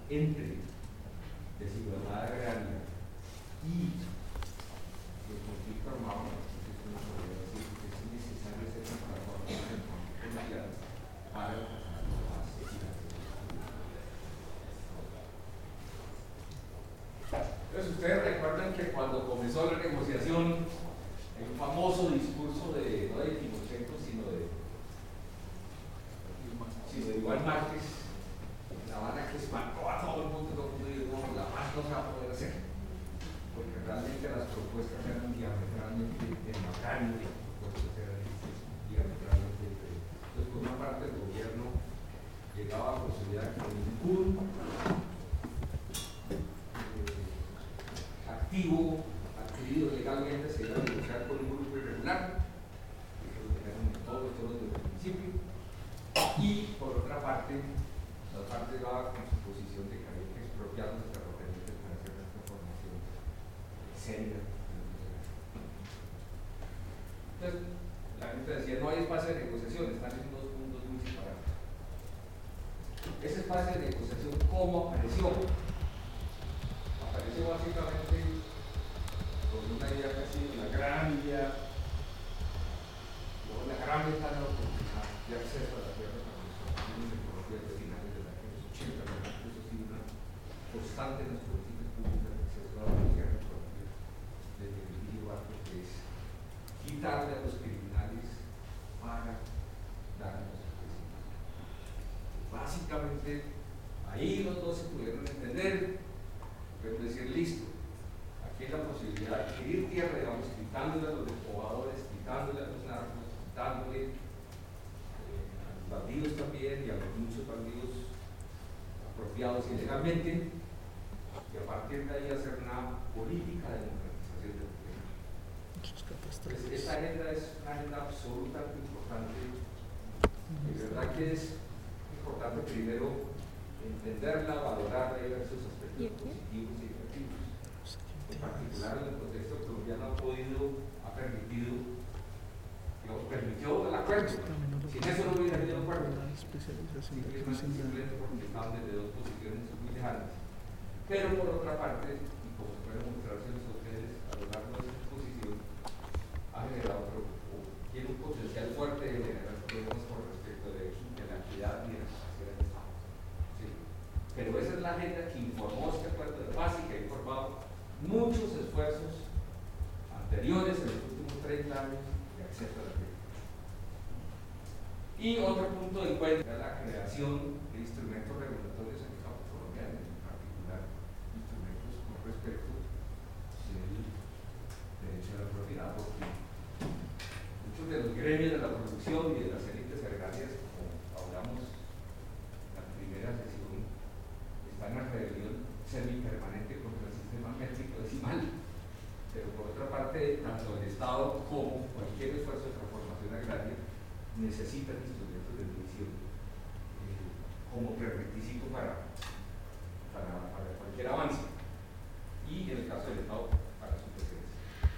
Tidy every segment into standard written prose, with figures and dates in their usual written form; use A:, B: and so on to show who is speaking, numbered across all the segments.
A: entre desigualdad agraria y el conflicto armado, entonces uno podría decir que es necesario hacer una transformación en el campo colombiano para alcanzar la paz y la seguridad. Entonces ustedes recuerdan que cuando comenzó la negociación, el famoso discurso de, no de Timochenko, sino de Iván Márquez, en La Habana, que espantó a todo el mundo, dijo, no, la paz no se va a poder hacer, porque realmente las propuestas eran diametralmente democráticas, las propuestas eran diametralmente diferentes. Entonces, por una parte, el gobierno llegaba a considerar que ningún activo adquirido legalmente se iba a negociar con un grupo irregular, eso lo tenían todos desde el principio, y por otra parte, la parte daba con su posición de que había que expropiar los terratenientes para hacer una transformación seria. Entonces, la gente decía, no hay espacio de negociación, están en dos mundos muy separados. Ese espacio de negociación, ¿cómo apareció? Apareció básicamente con una idea casi de una gran idea, una gran ventana de acceso a la tierra para los argentinos de finales de la década de los 80, pero eso ha sido una constante en las políticas públicas de acceso a la tierra desde el Vigílio Barco, que es quitarle a los criminales para darle a los campesinos. Básicamente, ahí los dos se pudieron entender, pero decir, listo, aquí hay la posibilidad de adquirir tierra, digamos, quitándole a los despobladores, quitándole a los narcos, quitándole a los bandidos también y a los muchos bandidos apropiados ilegalmente, y a partir de ahí hacer una política de democratización del gobierno. Pues esta agenda es una agenda absolutamente importante. De verdad que es importante primero entenderla, valorarla y ver sus aspectos positivos y negativos. En particular en el contexto colombiano permitió el acuerdo. Sin eso no hubiera habido acuerdo. Simplemente porque estaban desde dos posiciones muy lejanas. Pero por otra parte, y como pueden mostrárselos a ustedes a lo largo de esta exposición, ha generado tiene un potencial fuerte de generar problemas con respecto de la equidad y de la capacidad del Estado. ¿Sí? Pero esa es la agenda que informó este acuerdo de paz y que ha informado muchos esfuerzos anteriores en los últimos 30 años de acceso a la tierra. Y otro punto de encuentro es la creación de instrumentos regulatorios en el campo colombiano, en particular instrumentos con respecto del derecho a la propiedad, porque muchos de los gremios de la producción y de las élites agrarias, como hablamos en la primera sesión, están en rebelión semipermanente contra el sistema métrico decimal. Pero por otra parte, tanto el Estado como cualquier esfuerzo de transformación agraria necesitan instrumentos de medición como prerequisito para cualquier avance, y en el caso del Estado para su presencia.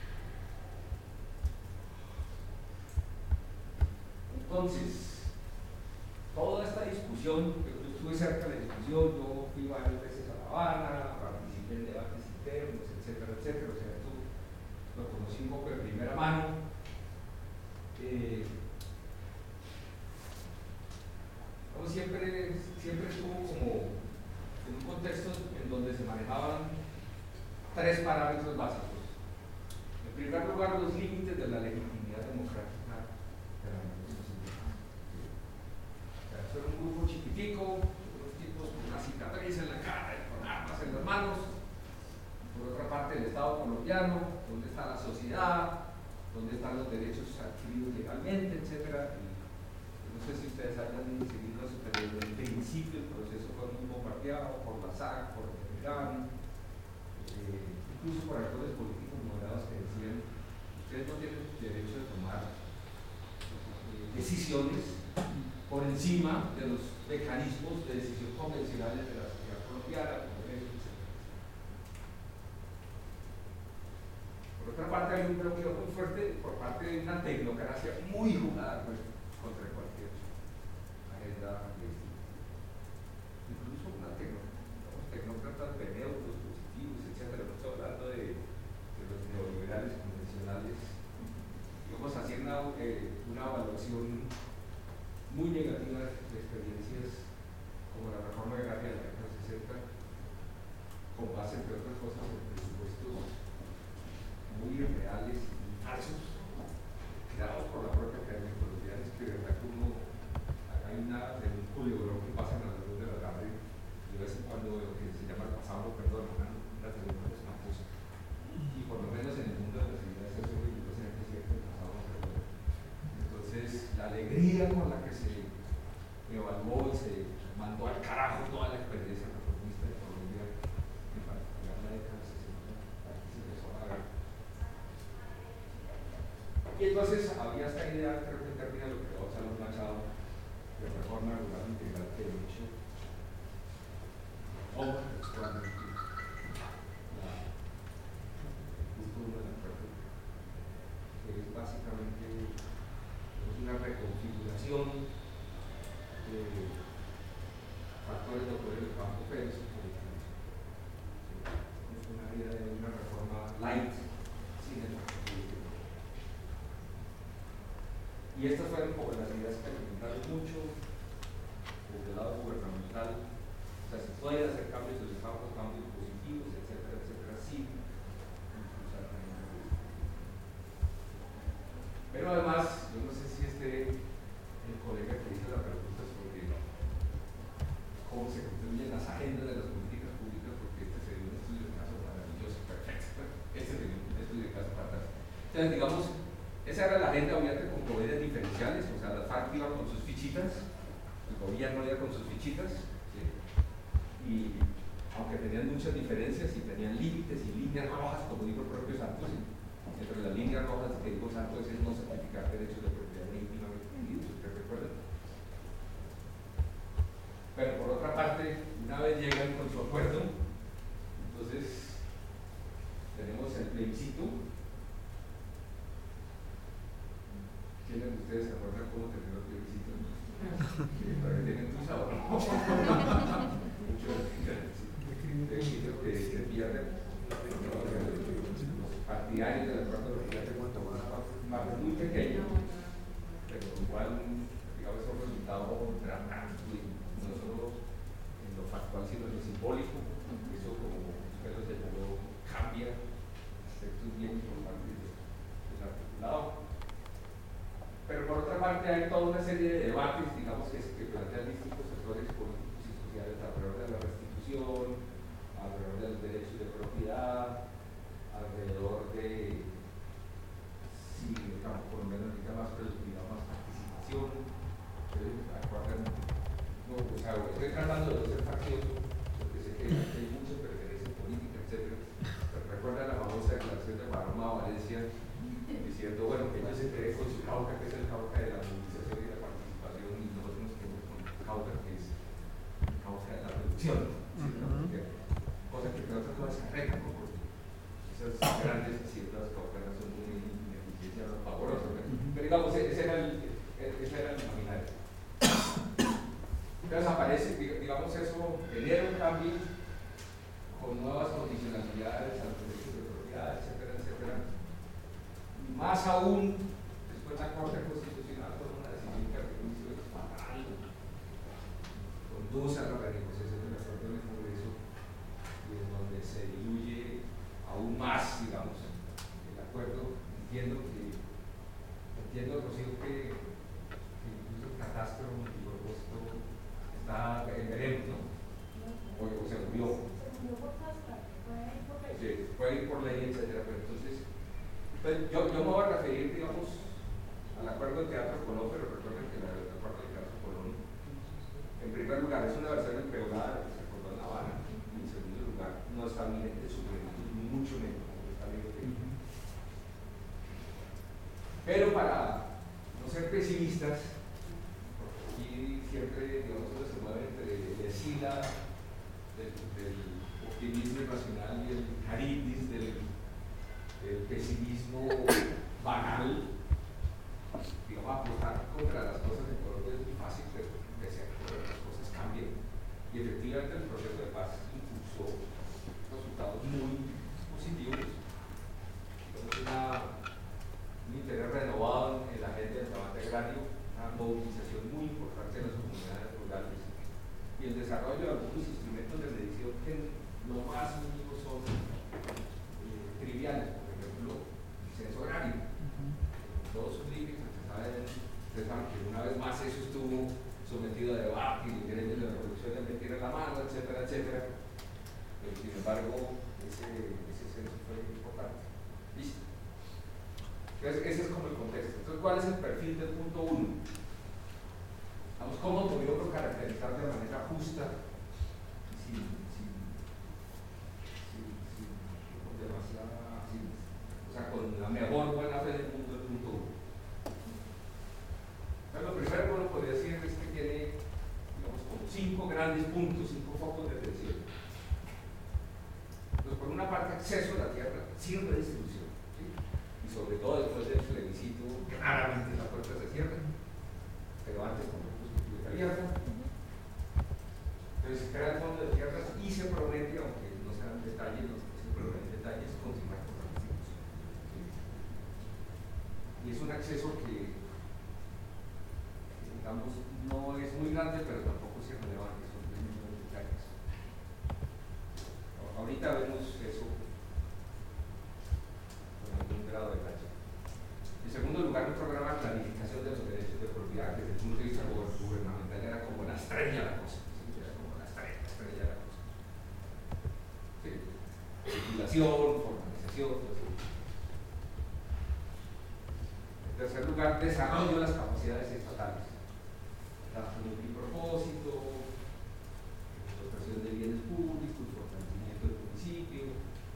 A: Entonces, toda esta discusión, yo estuve cerca de la discusión, yo fui varias veces a La Habana, participé en debates internos, etcétera, etcétera. O sea, esto lo conocí un poco de primera mano. Siempre estuvo como en un contexto en donde se manejaban tres parámetros básicos. En primer lugar, los límites de la legitimidad democrática de la negociación. O sea, eso era un grupo chiquitico, unos tipos con una cicatriz en la cara y con armas en las manos. Por otra parte, el Estado colombiano, dónde está la sociedad, dónde están los derechos adquiridos legalmente, etcétera. No sé si ustedes hayan seguido eso, pero desde el principio el proceso fue muy bombardeado por la SAC, por el GAN, incluso por actores políticos moderados que decían: ustedes no tienen derecho de tomar decisiones por encima de los mecanismos de decisión convencionales de la sociedad colombiana, Congreso, etc. Por otra parte, hay un bloqueo muy fuerte por parte de una tecnocracia muy jugada contra cualquier agenda de este tipo. Incluso una Y entonces había esta idea, creo que en términos de lo que Gonzalo Machado, de reforma rural integral que he hecho, o textualmente, el punto 1 del acuerdo, que es básicamente una reconfiguración de factores de poder del campo versus es una idea de una reforma light sin el objetivo. Y estas fueron como las ideas que alimentaron mucho desde el lado gubernamental. O sea, se pueden hacer cambios desde el campo, cambios positivos, etcétera, etcétera, sin impulsar la innovación. Pero además, yo no sé si el colega que hizo la pregunta sobre cómo se construyen las agendas de las políticas públicas, porque este sería un estudio de caso maravilloso, perfecto. Este sería un estudio de caso fantástico. Entonces, digamos, esa era la agenda obviamente con poderes diferenciales, o sea, las FARC iban con sus fichitas, el gobierno iba con sus fichitas, ¿sí? Y aunque tenían muchas diferencias y tenían límites y líneas rojas, como dijo el propio Santos, entre las líneas rojas que dijo Santos es no certificar derechos de propiedad legítimamente adquiridos, ¿ustedes recuerdan? Pero por otra parte, una vez llegan con su acuerdo, entonces tenemos el plebiscito. ¿Quiénes de ustedes se acuerdan cómo terminó el plebiscito? Todavía tienen tu sabor. Mucho plebiscito que se pierden. Los partidarios del acuerdo lo pierden un margen muy pequeño, pero igual, digamos, es un resultado dramático, y no solo en lo factual, sino en lo simbólico. Eso, como ustedes se llamó, cambia aspectos bien importantes del articulado. Pero por otra parte hay toda una serie de debates, digamos, que plantean distintos sectores políticos y sociales alrededor de la restitución, alrededor de los derechos de propiedad, alrededor de si el campo colombiano necesita más productividad, más participación. No, o sea, estoy tratando de no ser faccioso, porque sé que hay muchas preferencias políticas, etc. Pero recuerda la famosa declaración de Baroma Valencia, diciendo, bueno, que ellos se creen con su cauca, que es el cauca de la movilización y la participación, y nosotros nos quedamos con el cauca, que es el cauca de la reducción, ¿sí? Cosa que entre otras cosas se arreglan, ¿no? Porque esas grandes haciendas caucanas son muy ineficiencias, pavorosas, ¿no? Pero digamos, ese era el imaginario. Entonces aparece, digamos, eso genera un cambio con nuevas condicionalidades a los derechos de propiedad, etcétera, etcétera. Más aún, después la Corte Constitucional con una decisión que a mi juicio es fatal, conduce a la renegociación del acuerdo en el Congreso, y en donde se diluye aún más, digamos, el acuerdo. Entiendo, Rocío, que incluso el catastro y el propósito está en veremos, ¿no? O se murió. Sí, puede ir por ley, etcétera, pero entonces yo me voy a referir, digamos, al acuerdo del Teatro Colón, pero recuerden que el acuerdo del Teatro Colón, en primer lugar, es una versión empeorada que se acordó en La Habana, y en segundo lugar, no está vigente su plenitud, mucho menos, está vigente. Pero para no ser pesimistas, porque aquí siempre, digamos, uno se mueve entre el esila del optimismo irracional y el caritis del pesimismo banal, digamos, apostar contra las cosas en Colombia es muy fácil, pero pese a que las cosas cambien. Y efectivamente el proceso de paz impulsó resultados muy positivos. Un interés renovado en la agenda del debate agrario, una movilización muy importante de las comunidades rurales y el desarrollo de algunos instrumentos de medición que lo más mínimo son triviales. Por ejemplo, el censo agrario. Todos sus límites, ustedes saben que una vez más eso estuvo sometido a debate y los derechos de la reproducción de meter en la mano, etcétera, etcétera. Pero sin embargo, ese censo fue importante. Listo. Entonces, ese es como el contexto. Entonces, ¿cuál es el perfil del punto 1? Vamos, ¿cómo podríamos caracterizar de manera justa, o sea, con la mejor buena fe del punto 1? Entonces se crea el fondo de tierras y se promete, aunque no sean detalles, no se prometen detalles, continuar con la distribución. ¿Sí? Y es un acceso que, digamos, no es muy grande, pero tampoco es irrelevante, son de mismos detalles. Ahorita vemos eso con algún grado de detalle. En segundo lugar, un programa de planificación de los derechos de propiedad, desde el punto de vista gubernamental, era como la estrella de la cosa. ¿Sí? Era como la estrella de la cosa. ¿Sí? Regulación, formalización, todo eso. En tercer lugar, desarrollo de las capacidades estatales. La multipropósito, explotación de bienes públicos, fortalecimiento del municipio.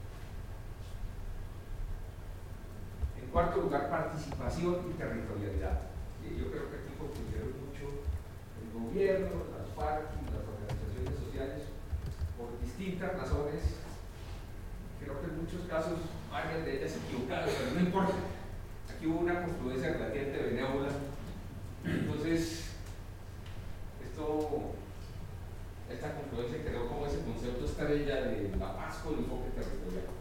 A: En cuarto lugar, participación y territorialidad. Yo creo que aquí confundieron mucho el gobierno, las FARC y las organizaciones sociales por distintas razones. Creo que en muchos casos varias de ellas equivocadas, pero no importa. Aquí hubo una confluencia relativamente benévola. Entonces, esta confluencia quedó como ese concepto estrella de la paz con enfoque territorial.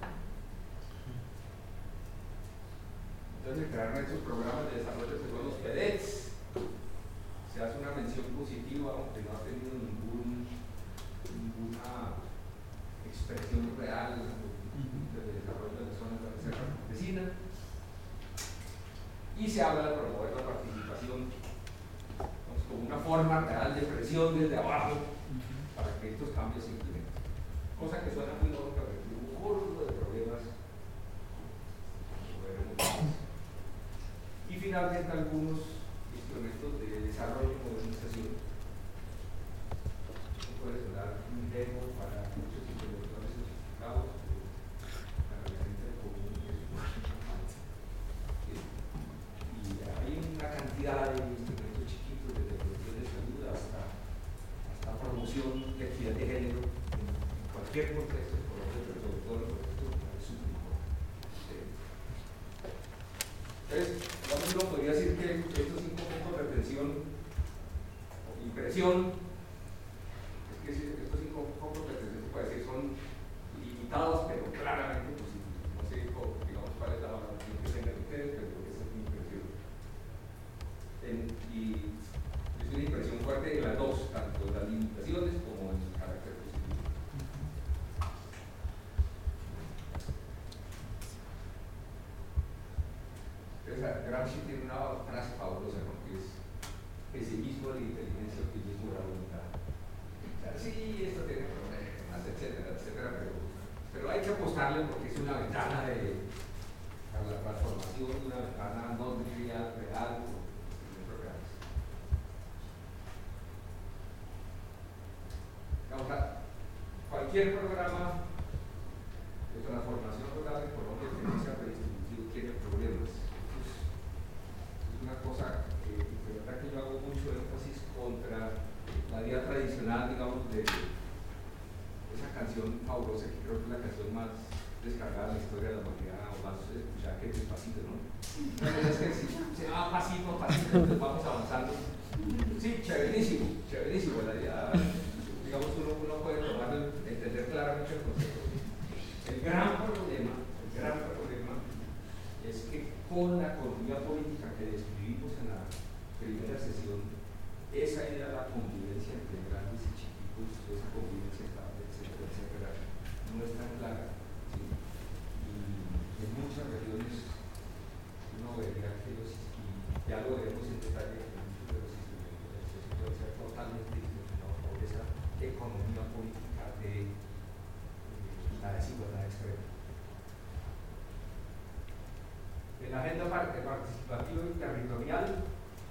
A: Entonces se crearon estos programas de desarrollo que son los PEDETs. Se hace una mención positiva, aunque no ha tenido ninguna expresión real del desarrollo de las zonas de reserva campesina. Y se habla de promover la participación como una forma real de presión desde abajo para que estos cambios se implementen. Cosa que suena muy lógica, pero tiene un gordo de problemas. Y finalmente algunos instrumentos de desarrollo y modernización. Esto puede sonar un demo para muchos intelectuales sofisticados, para la gente del común es importante. Y hay una cantidad de instrumentos chiquitos, desde protección de salud hasta promoción de equidad de género en cualquier contexto, pero sobre todo en contextos súper importantes. Entonces, uno podría decir que estos 5 puntos de atención o impresión, es que estos 5 puntos de atención se puede decir son limitados, pero claramente positivos. No sé, digamos, cuál es la valoración que tengan ustedes, pero esa es mi impresión. Y es una impresión fuerte de las dos, tanto las limitaciones como en su carácter positivo. Gramsci tiene una frase fabulosa, ¿no? Que es pesimismo de inteligencia, optimismo de la voluntad. O sea, sí, esto tiene problemas, etcétera, etcétera, pero hay que apostarle porque es una ventana para la transformación, una ventana no trivial, real, ahora, cualquier programa de transformación rural en Colombia que no sea redistributivo tiene problemas. Es una cosa que de verdad que yo hago mucho énfasis contra la vía tradicional, digamos, de esa canción fabulosa que creo que es la canción más descargada en la historia de la humanidad, o más escuchada, que es Despacito, ¿no? Es que si se va pasito a pasito, entonces vamos avanzando. Sí, chéverísimo, chéverísimo. Digamos, uno puede entender claramente el concepto. El gran problema es que con la economía política que describimos en la primera sesión, esa idea de la convivencia entre grandes y chiquitos, esa convivencia estable, etcétera, etcétera, no es tan clara. ¿Sí? Y en muchas regiones uno vería que y ya lo veremos en detalle, que muchos de los instrumentos pueden ser totalmente discriminados por esa economía política de la desigualdad extrema. En la agenda participativa y territorial,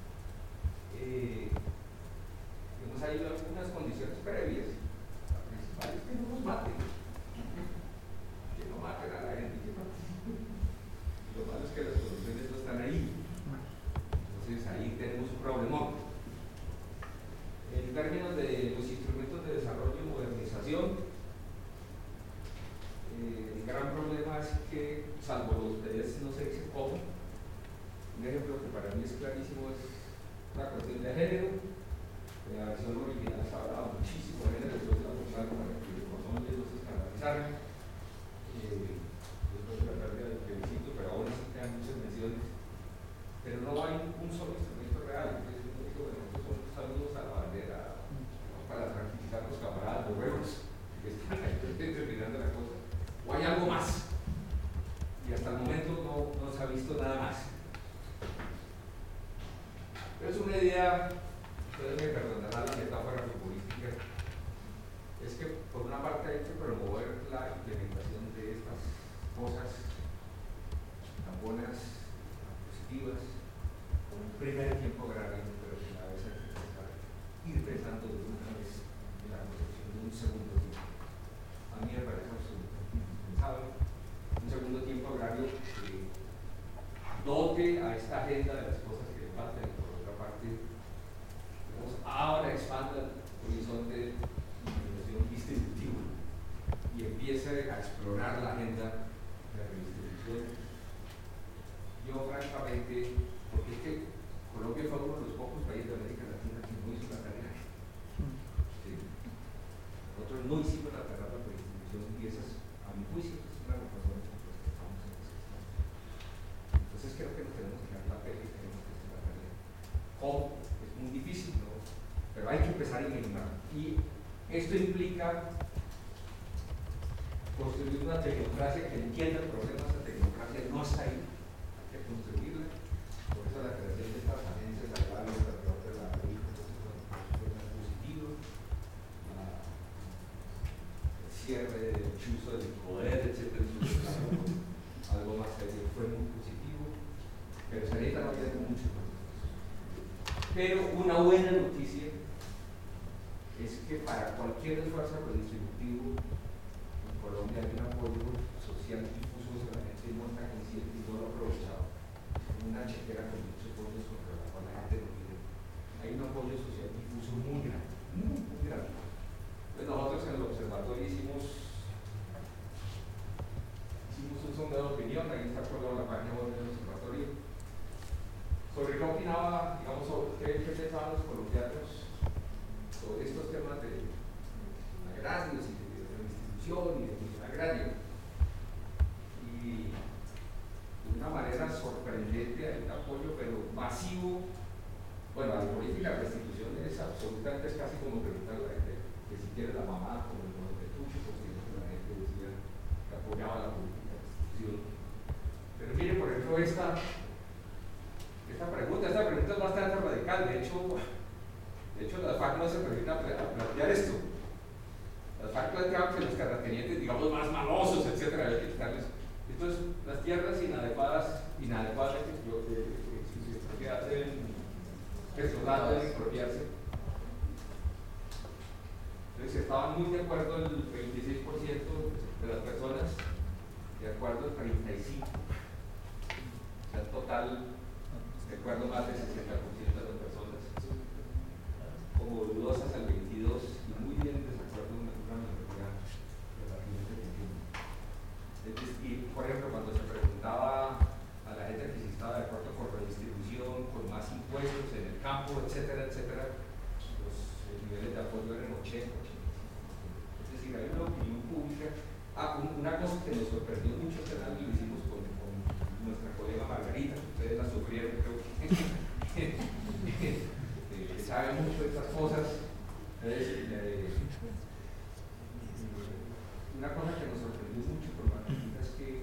A: hemos ahí algunas condiciones previas. La principal es que no nos maten, que no maten a la gente que participe. Lo malo es que las condiciones no están ahí. Entonces ahí tenemos un problemón. En términos de los instrumentos de desarrollo y modernización, el gran problema es que, salvo los PEDES, no se dice cómo. Un ejemplo que para mí es clarísimo es la cuestión de género. En la versión original se hablaba muchísimo de género, estar, después de la pérdida del plebiscito, pero aún así quedan muchas menciones, pero no hay un solo instrumento real. Entonces, yo digo, bueno, estos son saludos a la bandera, ¿no? Para tranquilizar a los camaradas noruegos que están ahí terminando la cosa, o hay algo más, y hasta el momento no se ha visto nada más. Pero es una idea, ustedes me perdonarán la metáfora futbolística, es que por una parte hay que promover la implementación de estas cosas tan buenas, tan positivas, con un primer tiempo agrario, pero que a la vez hay que pensar, ir pensando de una vez en la concepción de un segundo tiempo. A mí me parece absolutamente indispensable un segundo tiempo agrario que dote a esta agenda de las cosas que le faltan y por otra parte, digamos, ahora expanda el horizonte de organización distributiva y empiece a explorar la agenda de la redistribución. Yo francamente, porque es que Colombia fue uno de los pocos países de América Latina que no hizo la tarea. Sí. Nosotros no hicimos la tarea de la redistribución y esa es, a mi juicio, es una de las razones por las que estamos en ese estado. Entonces creo que nos tenemos que dar la pena y tenemos que hacer la tarea. ¿Cómo? Es muy difícil, ¿no? Pero hay que empezar a imaginar. Y esto implica construir una tecnocracia que entienda el problema. Esa tecnocracia no está ahí, hay que construirla. Por eso la creación de estas agencias agrarias alrededor de la agricultura es positivo. El cierre del chuzo del poder, etcétera, algo más serio, fue muy positivo, pero se necesita no había mucho más. Pero una buena noticia es que para cualquier esfuerzo redistributivo en Colombia hay un apoyo social difuso, que la gente no está consciente y no lo ha aprovechado. Es una chequera con muchos fondos contra la cual la gente no mira. Hay un apoyo social difuso muy grande, muy grande. Pues nosotros en el observatorio hicimos un sondeo de opinión, ahí está colgado la página web del observatorio, sobre qué opinaba, digamos, sobre qué pensaban los colombianos sobre estos temas de agrarios y de redistribución y de cuestión agraria. Y de una manera sorprendente hay un apoyo, pero masivo. Bueno, la política de restitución es absolutamente, es casi como preguntar a la gente que si quiere la mamá como el de Tucho, porque la gente decía que apoyaba la política de restitución. Pero mire, por ejemplo, esta pregunta es bastante radical. De hecho, las FARC no se permiten a plantear esto. Las FARC planteaban que los terratenientes, digamos, más malosos, etcétera, había que quitarles. Entonces, las tierras inadecuadas que hacen gestionar de expropiarse. Entonces, estaban muy de acuerdo el 26% de las personas, de acuerdo el 35%. O sea, en total, de acuerdo más del 60% de las personas, como dudosas al 22% y muy bien en desacuerdo en una minoría relativamente pequeña. Y, por ejemplo, cuando se preguntaba a la gente que si estaba de acuerdo con redistribución, con más impuestos en el campo, etcétera, etcétera, los niveles de apoyo eran 80, 85%. Es decir, hay una opinión pública. Una cosa que nos sorprendió mucho este año, lo hicimos con nuestra colega Margarita, ustedes la sufrieron, creo que sabe mucho de estas cosas. Una cosa que nos sorprendió mucho por Margarita es que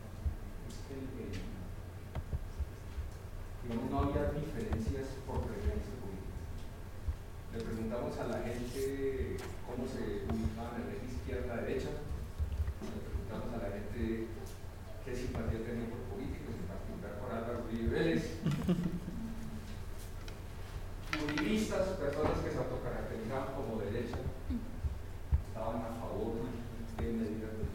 A: digamos, no había diferencias por preferencia política. Le preguntamos a la gente cómo se ubicaban en la izquierda, derecha. Le preguntamos a la gente qué simpatía tenía por políticos, en particular por Álvaro Uribe Vélez. Uribistas, personas que se autocaracterizaban como derecha, estaban a favor de medidas de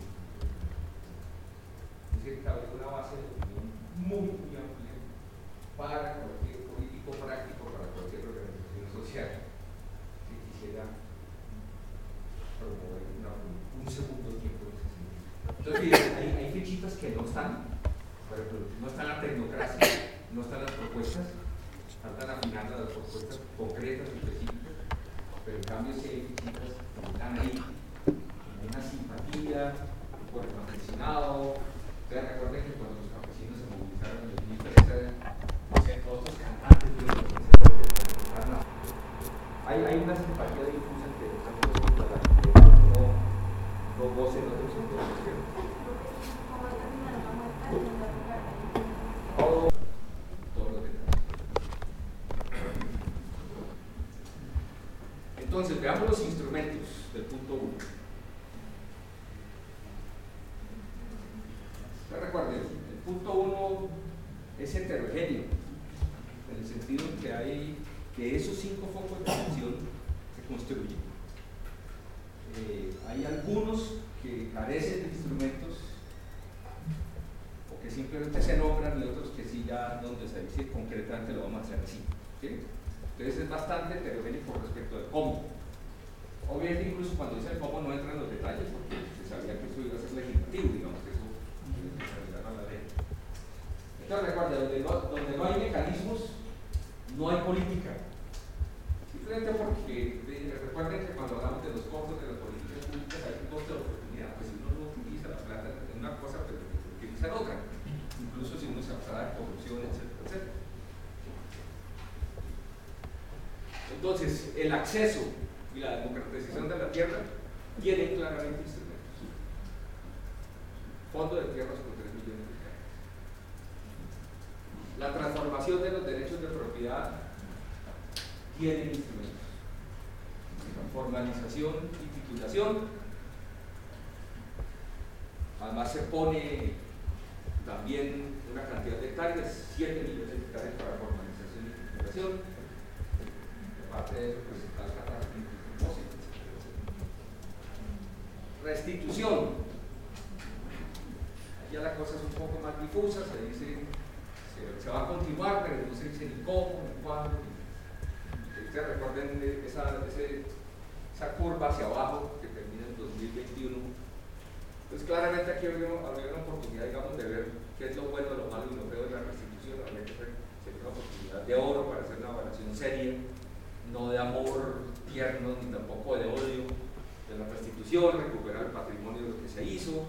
A: es decir, que había una base de opinión muy amplia para cualquier político práctico, para cualquier organización social que quisiera promover un segundo tiempo en ese sentido. Entonces, hay fichitas que no están, por ejemplo, no está la tecnocracia, no están las propuestas, faltan afinar las propuestas concretas, específicas, pero en cambio sí hay fichitas que están ahí, una simpatía, algunos que carecen de instrumentos o que simplemente se nombran, y otros que sí ya donde se dice concretamente lo vamos a hacer así, ¿sí? Entonces es bastante heterogéneo respecto del cómo. Obviamente incluso cuando dice el cómo no entra en los detalles porque se sabía que eso iba a ser legislativo, digamos que eso se arreglara la ley. Entonces recuerda, donde no hay mecanismos, no hay política. Simplemente porque recuerden que cuando hablamos de los costos de las políticas públicas hay un costo de oportunidad, pues si uno no utiliza la plata en una cosa, pero utiliza en otra, incluso si uno se abstrae de corrupción, etcétera, etcétera. Entonces, el acceso y la democratización de la tierra tienen claramente instrumentos. Fondo de tierras con 3 millones de hectáreas. La transformación de los derechos de propiedad tienen instrumentos. Formalización y titulación. Además se pone también una cantidad de hectáreas, 7 millones de hectáreas para formalización y titulación. Aparte de eso, pues está el catastro y propósito, etc. Restitución. Ya la cosa es un poco más difusa, se dice se va a continuar, pero no se dice ni cómo, ni cuándo. Ustedes recuerden esa curva hacia abajo que termina en 2021. Pues claramente aquí habría una oportunidad, digamos, de ver qué es lo bueno, lo malo y lo feo de la restitución. Habría que sería una oportunidad de oro para hacer una evaluación seria, no de amor tierno ni tampoco de odio de la restitución, recuperar el patrimonio de lo que se hizo,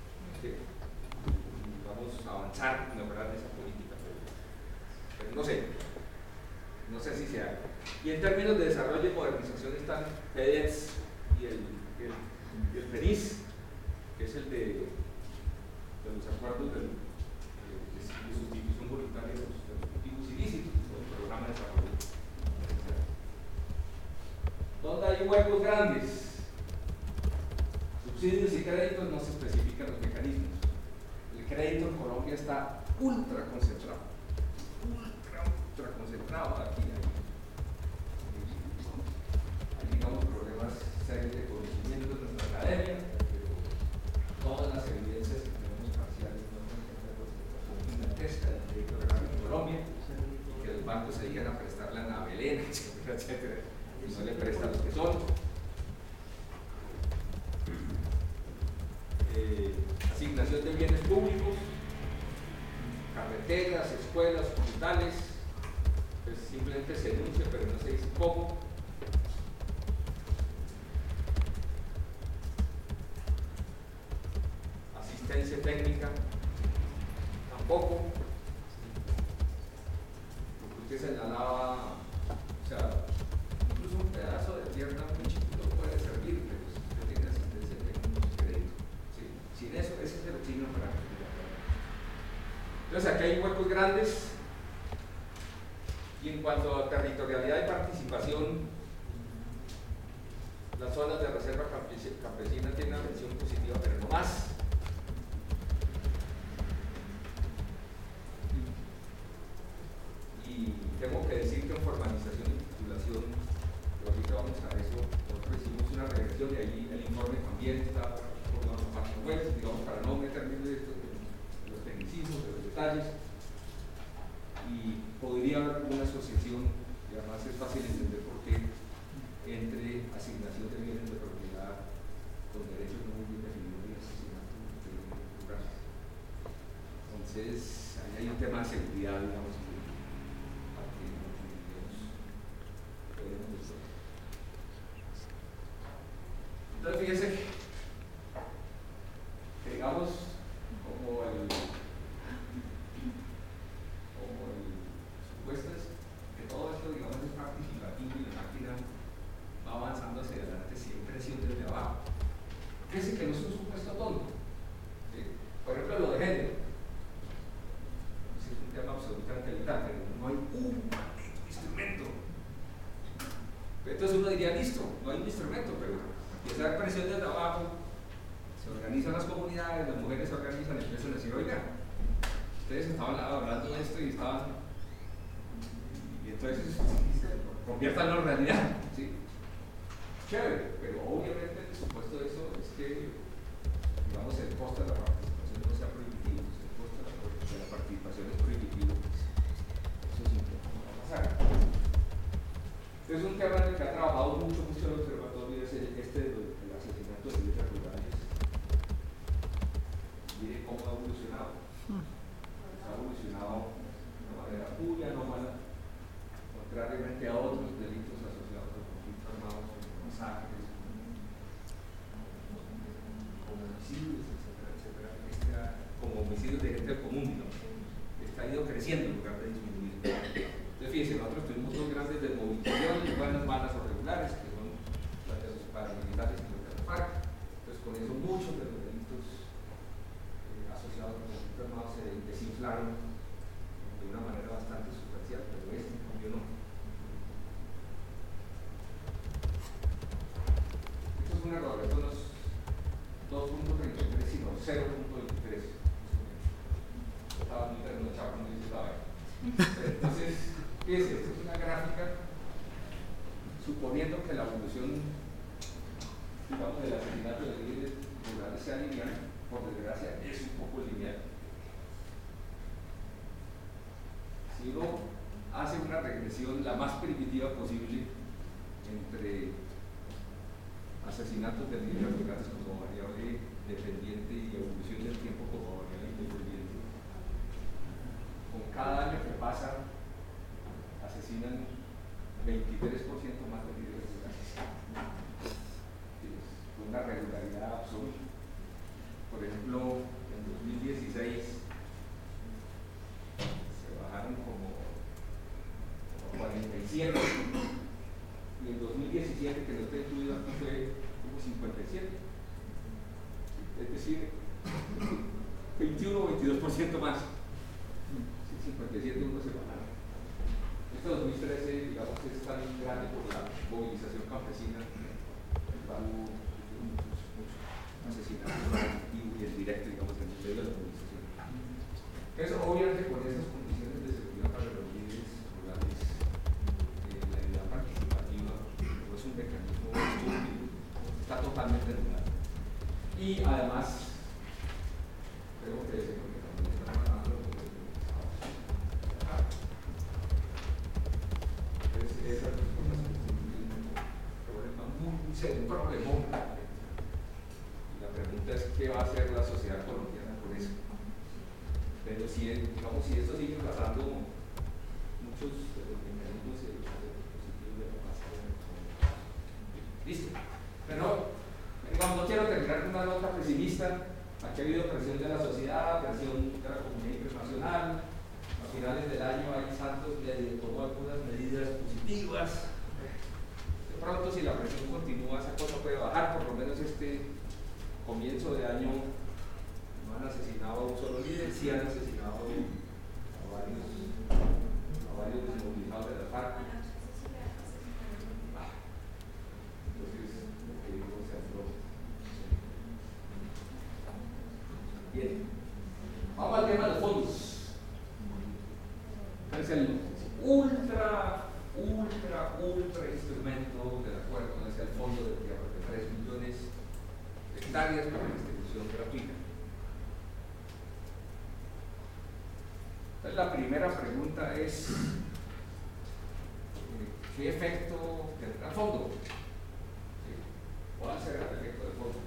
A: vamos a avanzar, mejorar esa política, pero no sé si se haga. Y en términos de desarrollo y modernización están PEDES y el PERIS, que es el de los acuerdos de sustitución voluntaria de los cultivos ilícitos, el programa de desarrollo. ¿Dónde hay huecos grandes? Subsidios y créditos, no se especifican los mecanismos. El crédito en Colombia está ultra concentrado aquí. Hay digamos problemas serios de conocimiento de nuestra academia, pero todas las evidencias que tenemos parciales no contemplan la concentración gigantesca del crédito real en Colombia, y que los bancos se dedican a prestarle a Ana Belén, etcétera, etcétera, y no le prestan los que son. Asignación de bienes públicos, carreteras, escuelas, hospitales, pues simplemente se denuncia, pero no se dice cómo. Asistencia técnica, tampoco. Porque usted señalaba, o sea, incluso un pedazo de tierra muy chiquito puede servir, pero si usted tiene asistencia técnica, no se crédito. Sí, sin eso, ese es el signo práctico. Entonces, aquí hay huecos grandes. Y en cuanto a territorialidad y participación, las zonas de reserva campesina tienen una mención positiva, pero no más. Y tengo que decir que en formalización y titulación, pero ahorita vamos a eso, nosotros hicimos una regresión y ahí el informe también está por la página web, digamos, para no meterme en los tecnicismos, de los detalles. Y podría haber una asociación, y además es fácil entender por qué, entre asignación de bienes de propiedad con derechos no muy bien definidos y asesinato rural. Entonces, ahí hay un tema de seguridad, digamos, que podemos decir. Entonces, fíjense que digamos, como el supuestas que todo esto, digamos, es participativo y la máquina va avanzando hacia adelante siempre siendo desde abajo. Fíjense que no es un supuesto tonto. ¿Sí? Por ejemplo, lo de género. Es un tema absolutamente vital, pero no hay un instrumento. Entonces uno diría, listo, no hay un instrumento, pero empieza a haber presión desde abajo, se organizan las comunidades, las mujeres se organizan y empiezan a decir, oiga, ustedes estaban hablando de esto y estaban... Entonces, conviértanlo en realidad, ¿sí? Chévere, pero obviamente el supuesto de eso es que homicidios de gente común, digamos. Ha ido creciendo en lugar de disminuir. Entonces, fíjense, nosotros tuvimos dos grandes desmovilizaciones, buenas, malas o regulares, que son las de los paramilitares y los de la FARC. Entonces, con eso muchos de los delitos asociados con conflictos armados se desinflaron de una manera bastante sustancial, pero este en cambio no. Esto es un error, esto no es 2.33, sino 0.23. Estaba muy trasnochado cuando dice esta vaina. Entonces, fíjense, esta es una gráfica suponiendo que la evolución, digamos, del asesinato de líderes rurales sea lineal. Por desgracia, es un poco lineal. Si uno hace una regresión la más primitiva posible entre asesinatos de líderes rurales como variable dependiente y evolución del tiempo como variable independiente, con cada año que pasa asesinan 23% más de líderes rurales. Es una regularidad absoluta. Por ejemplo, en 2016 se bajaron como 47 y en 2017, que no está incluido aquí, fue como 57. Es decir, 21 o 22% más. 57 uno se bajaron. Este 2013, digamos, es tan grande por la movilización campesina, hubo muchos asesinatos y el directo, digamos, en medio de la movilización. Eso, obviamente, con esas condiciones de seguridad para los líderes rurales, la idea participativa no es un mecanismo estúpido, está totalmente anulado. Y además, creo que ese porque también está trabajando con los entonces, esas dos cosas constituyen un problema muy serio, un problemón. La pregunta es qué va a hacer la sociedad colombiana con eso. Pero si, digamos, si esto sigue pasando, muchos de los mecanismos y de los dispositivos de la paz listo. Pero, digamos, no quiero terminar con una nota pesimista. Aquí ha habido presión de la sociedad, presión de la comunidad internacional. A finales del año ahí Santos le tomó algunas medidas positivas. De pronto, si la presión continúa, esa cosa puede bajar. Por lo menos este comienzo de año no han asesinado a un solo líder, sí han asesinado a varios desmovilizados de la FARC. Entonces, lo que digo se habló. Bien, vamos al tema de los fondos. Es el ultra instrumento del acuerdo, es el fondo de tierra de 3 millones de hectáreas para la distribución gratuita. Entonces, la primera pregunta es: ¿qué efecto tendrá el fondo? ¿Cuál será el efecto del fondo?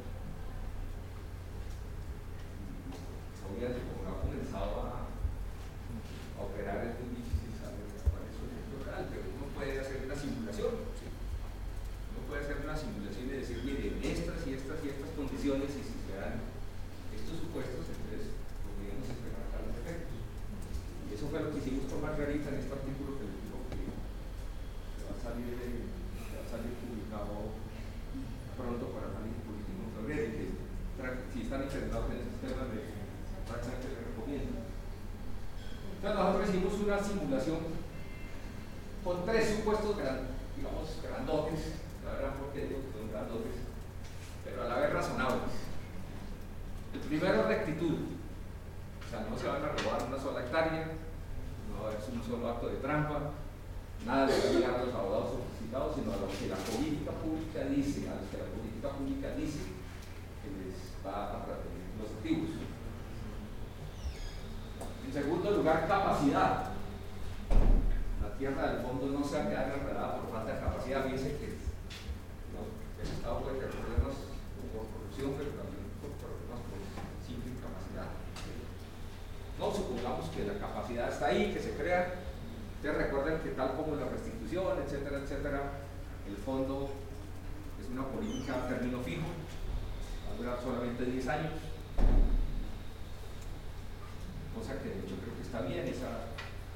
A: Obviamente, como ha comenzado a operar, es muy difícil saber cuál es su efecto real, pero uno puede hacer una simulación. ¿Sí? Uno puede hacer una simulación y decir, mire, en estas y estas y estas condiciones, y si se dan estos supuestos, entonces podríamos esperar tales efectos. Y eso fue lo que hicimos con Margarita en este artículo que les digo que va a salir publicado pronto para salir en Político Febrero, que si están interesados en estos temas prácticamente les recomiendo. Entonces nosotros hicimos una simulación con 3 supuestos grandotes, la verdad porque digo que son grandotes, pero a la vez razonables. El primero es rectitud, o sea, no se van a robar una sola hectárea, no es un solo acto de trampa, nada de llegar a los abogados solicitados, sino a lo que la política pública dice, que les va a retener los activos. En segundo lugar, capacidad. La tierra del fondo no se va a quedar enredada por falta de capacidad. Fíjense que el Estado puede tener problemas por corrupción, pero también por problemas por simple incapacidad. No supongamos que la capacidad está ahí, que se crea. Ustedes recuerden que tal como la restitución, etcétera, etcétera, el fondo es una política a término fijo, va a durar solamente 10 años. cosa que de hecho creo que está bien, esos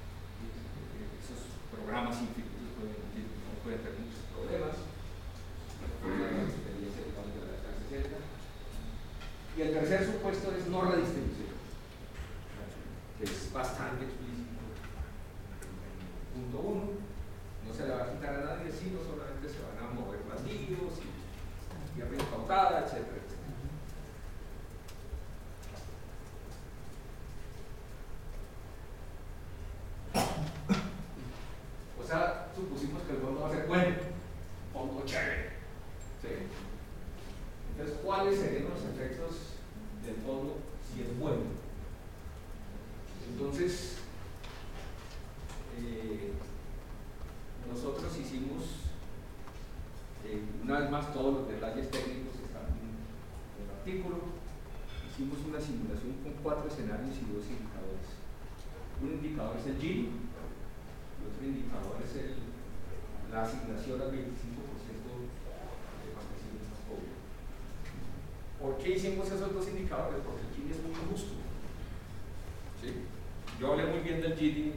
A: programas infinitos no pueden tener muchos problemas, la experiencia digamos, de la década del 60. Y el tercer supuesto es no redistribución, que es bastante explícito en punto 1. No se le va a quitar a nadie, sino solamente se van a mover baldíos y tierra incautada, etcétera, etcétera. O sea, supusimos que el fondo va a ser bueno, fondo chévere. ¿Sí? Entonces, ¿cuáles serían los efectos del fondo si es bueno? Entonces, nosotros hicimos, una vez más, todos los detalles técnicos están en el artículo. Hicimos una simulación con 4 escenarios y 2 indicadores. Un indicador es el Gini, el otro indicador es la asignación al 25% de campesinos más pobres. ¿Por qué hicimos esos 2 indicadores? Porque el Gini es muy injusto. ¿Sí? Yo hablé muy bien del Gini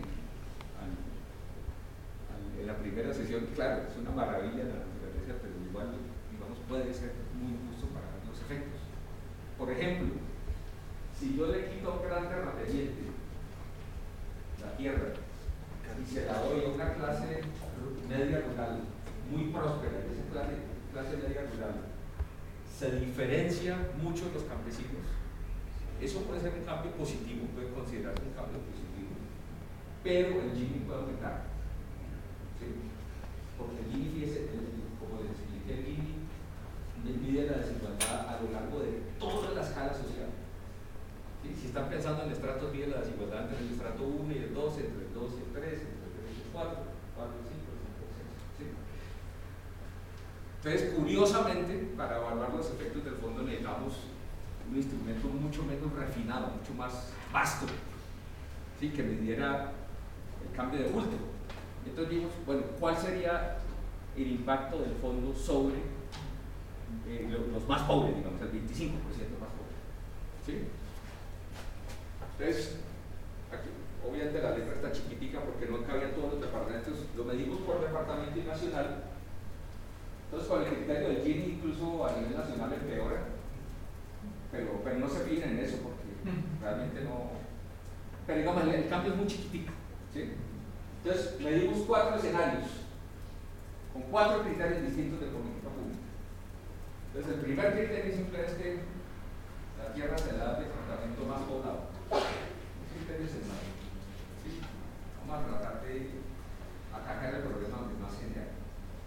A: en la primera sesión. Claro, es una maravilla la naturaleza, pero igual, digamos, puede ser muy injusto para los efectos. Por ejemplo, si yo le quito a un gran terrateniente la tierra y se la doy a una clase media rural muy próspera, y esa clase media rural se diferencia mucho de los campesinos, eso puede ser un cambio positivo, puede considerarse un cambio positivo, pero el Gini puede aumentar. ¿Sí? Porque el Gini, fíjese, como les expliqué, el Gini mide la desigualdad a lo largo de toda la escala social. ¿Sí? Si están pensando en estratos, mide la desigualdad entre el estrato 1 y el 2, entre el 2 y el 3, entre el 3 y el 4, 4 y 5, 5 y 6. ¿Sí? Entonces, curiosamente, para evaluar los efectos del fondo necesitamos un instrumento mucho menos refinado, mucho más vasto, ¿sí? Que midiera el cambio de bulto. Entonces dijimos, bueno, ¿cuál sería el impacto del fondo sobre los más pobres, digamos, el 25% más pobres? ¿Sí? Entonces, aquí, obviamente la letra está chiquitica porque no cabían todos los departamentos, lo medimos por departamento y nacional. Entonces, con el criterio del Gini, incluso a nivel nacional empeora, pero no se fijen en eso porque realmente no. Pero digamos, el cambio es muy chiquitico. ¿Sí? Entonces, medimos 4 escenarios con 4 criterios distintos de política pública. Entonces, el primer criterio simple es que la tierra se da al departamento más poblado. Un criterio sencillo. ¿Sí? Vamos a tratar de atacar el problema donde más gente hay.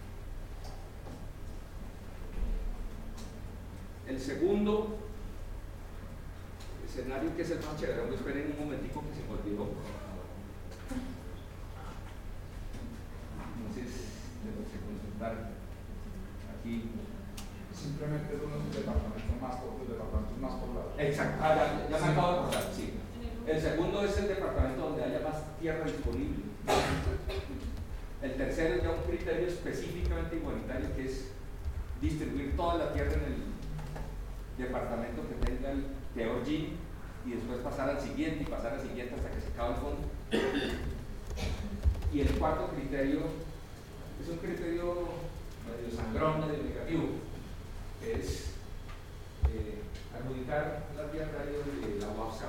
A: El segundo escenario, que es el más chévere, esperen un momentico que se me olvidó. Entonces, tengo que consultar aquí.
B: Simplemente es uno de los departamentos más poblados.
A: Exacto, ya me acabo de acordar, sí. El segundo es el departamento donde haya más tierra disponible. El tercero es ya un criterio específicamente igualitario, que es distribuir toda la tierra en el departamento que tenga el peor Gini y después pasar al siguiente y pasar al siguiente hasta que se acabe el fondo. Y el cuarto criterio es un criterio medio sangrón, medio negativo, que es adjudicar la tierra de la UAPSA,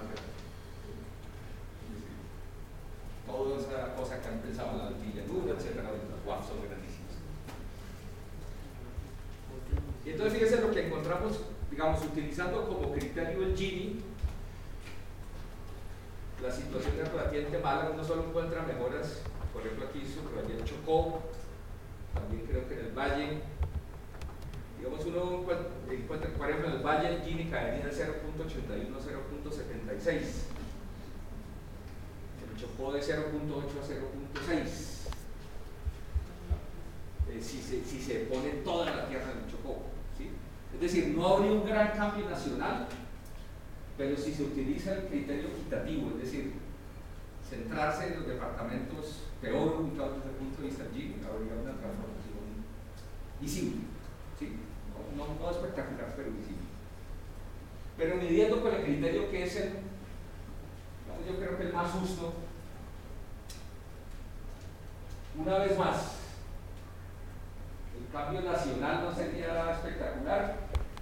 A: toda esa cosa que han pensado en la altilladura, etcétera, las UAPS son grandísimas. Y entonces fíjense lo que encontramos, digamos, utilizando como criterio el Gini. La situación es relativamente mala, uno solo encuentra mejoras, por ejemplo aquí subrayé el Chocó, también creo que en el Valle, digamos uno encuentra, por ejemplo en el Valle el Gini caería de 0.81 a 0.76, el Chocó de 0.8 a 0.6, si se pone toda la tierra en el Chocó, ¿sí? Es decir, no habría un gran cambio nacional, pero si se utiliza el criterio equitativo, es decir, centrarse en los departamentos peor ubicados desde el punto de vista del Gini, habría una transformación visible, ¿sí? No espectacular, pero visible. Pero midiendo con el criterio que es
C: el más justo, una vez más, el cambio nacional no sería espectacular.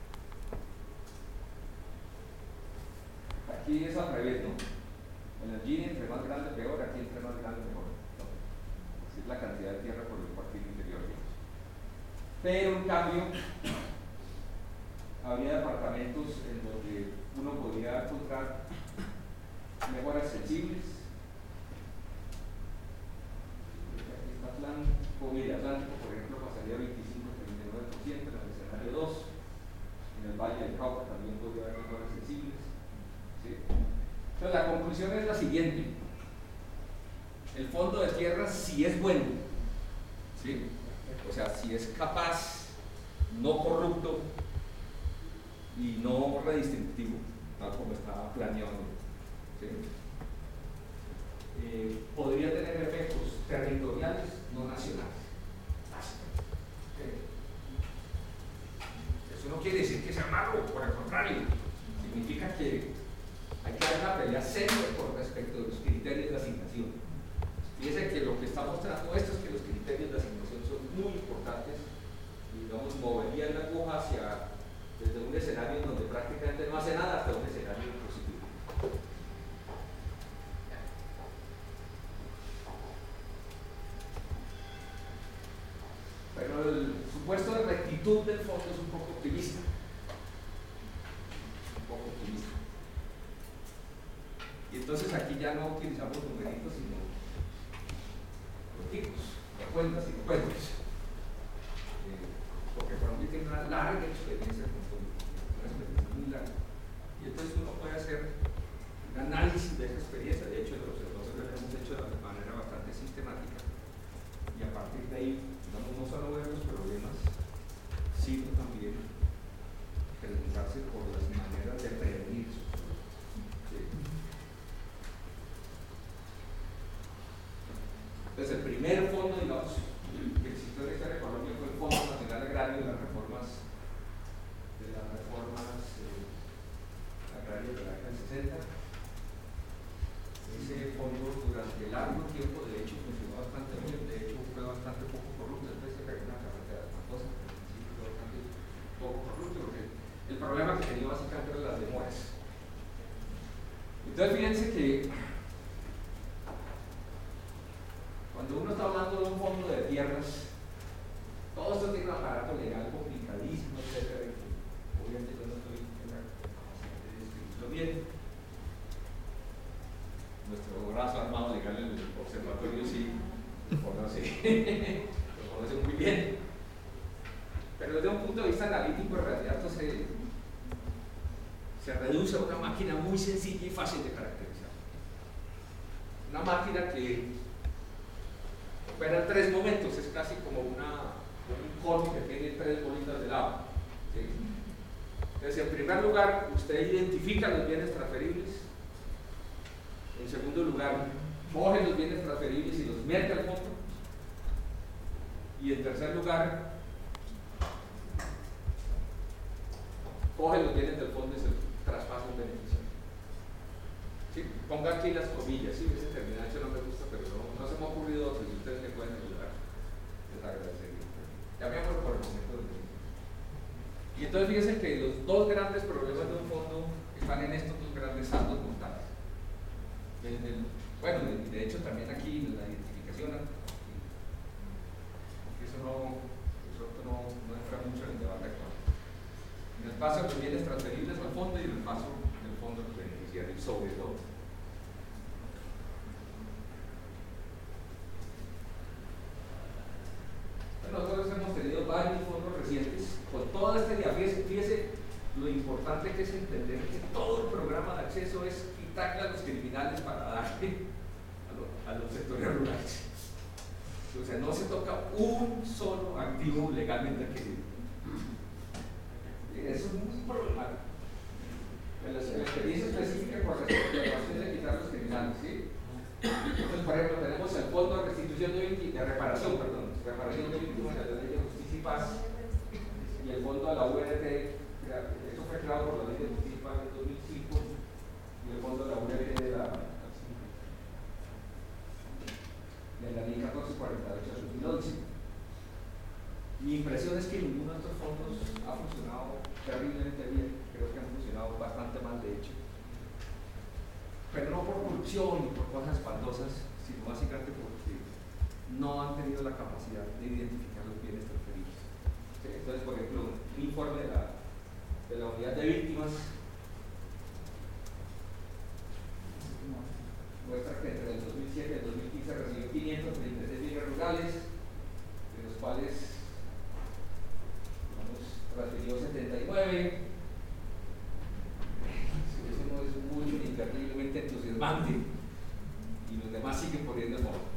C: Aquí es al revés, ¿no? En el Gini, entre más grande peor, aquí entre más grande mejor. ¿No? Así es la cantidad de tierra por el partido interior. Pero en cambio, había departamentos en donde uno podía encontrar mejoras sensibles. Aquí está Atlántico, por ejemplo, pasaría 25-39% en el escenario 2. En el Valle del Cauca también podría haber mejoras sensibles. ¿Sí? Entonces la conclusión es la siguiente: el fondo de tierras sí es bueno, ¿sí? O sea, si es capaz, no corrupto y no redistributivo, tal como está planeado, ¿sí? Podría tener efectos territoriales, no nacionales. Eso no quiere decir que sea malo, por el contrario, significa que hay que dar una pelea seria con respecto de los criterios de asignación. Fíjense que lo que está mostrando esto es que los criterios de asignación son muy importantes y, digamos, moverían la aguja hacia, desde un escenario donde prácticamente no hace nada hasta un escenario positivo. Pero el supuesto de rectitud del fondo es un poco optimista. Y entonces aquí ya no utilizamos numeritos, sino tipos, cuentas y cuentos. Porque Colombia tiene una larga experiencia con fondos, una experiencia muy larga. Y entonces uno puede hacer un análisis de esa experiencia. De hecho, nosotros lo hemos hecho de manera bastante sistemática. Y a partir de ahí, digamos, no solo ver los problemas, sino también preguntarse por las maneras de prevenir sus problemas. ¿Sí? Entonces, el primer fondo, digamos, que existió en la historia de Colombia fue el Fondo Nacional Agrario de las Reformas agrarias de la década del 60. Ese fondo, durante largo tiempo, de hecho, funcionó bastante bien. De hecho, fue bastante poco corrupto. Después se cayó una carretera espantosa, pero al principio fue bastante poco corrupto, porque el problema que tenía básicamente eran las demoras. Entonces, fíjense que cuando uno está hablando de un fondo de tierras, todo esto tiene un aparato legal complicadísimo, etc. Obviamente yo no estoy en la capacidad de describirlo bien. Nuestro brazo armado legal en el observatorio sí lo conoce muy bien. Pero desde un punto de vista analítico, en realidad esto se reduce a una máquina muy sencilla y fácil de caracterizar. Una máquina que opera en 3 momentos, es casi como un cono que tiene 3 bolitas de lava. ¿Sí? Entonces, en primer lugar, usted identifica los bienes transferibles. En segundo lugar, coge los bienes transferibles y los mete al fondo. Y en tercer lugar, coge los bienes del fondo y se traspasa un beneficio. ¿Sí? Ponga aquí las comillas, ¿sí? Ese terminacho no me gusta, pero no se me ha ocurrido otro. Si ustedes me pueden ayudar, les agradecería. Ya me acuerdo por el momento del beneficio. Y entonces fíjense que los 2 grandes problemas de un fondo están en estos 2 grandes saldos montados. Bueno, de hecho también aquí en la identificación, eso no entra mucho en el debate actual. En el paso de los bienes transferibles al fondo y en el paso del fondo de los beneficiarios, sobre todo. Nosotros hemos tenido varios fondos recientes con todo este día. Fíjese lo importante que es entender que todo el programa de acceso es quitarle a los criminales para darle a los sectores rurales. O sea, no se toca un solo activo legalmente adquirido. Eso es muy problemático. En la experiencia específica con respecto a la cuestión de quitar a los criminales, ¿sí? Entonces, por ejemplo, tenemos el Fondo de Restitución de Reparación de Víctimas de la Ley de Justicia y Paz y el Fondo de la URT. Eso fue creado por la Ley de Justicia y Paz en 2005 y el Fondo de la URT de la
A: corrupción y por cosas espantosas, sino básicamente porque no han tenido la capacidad de identificar los bienes transferidos. ¿Sí? Entonces, por ejemplo, un informe de la unidad de víctimas muestra que entre el 2007 y el 2015 recibió 536 bienes rurales, de los cuales transfirió 79. Eso no es mucho ni terriblemente entusiasmante, y los demás siguen poniendo en moda.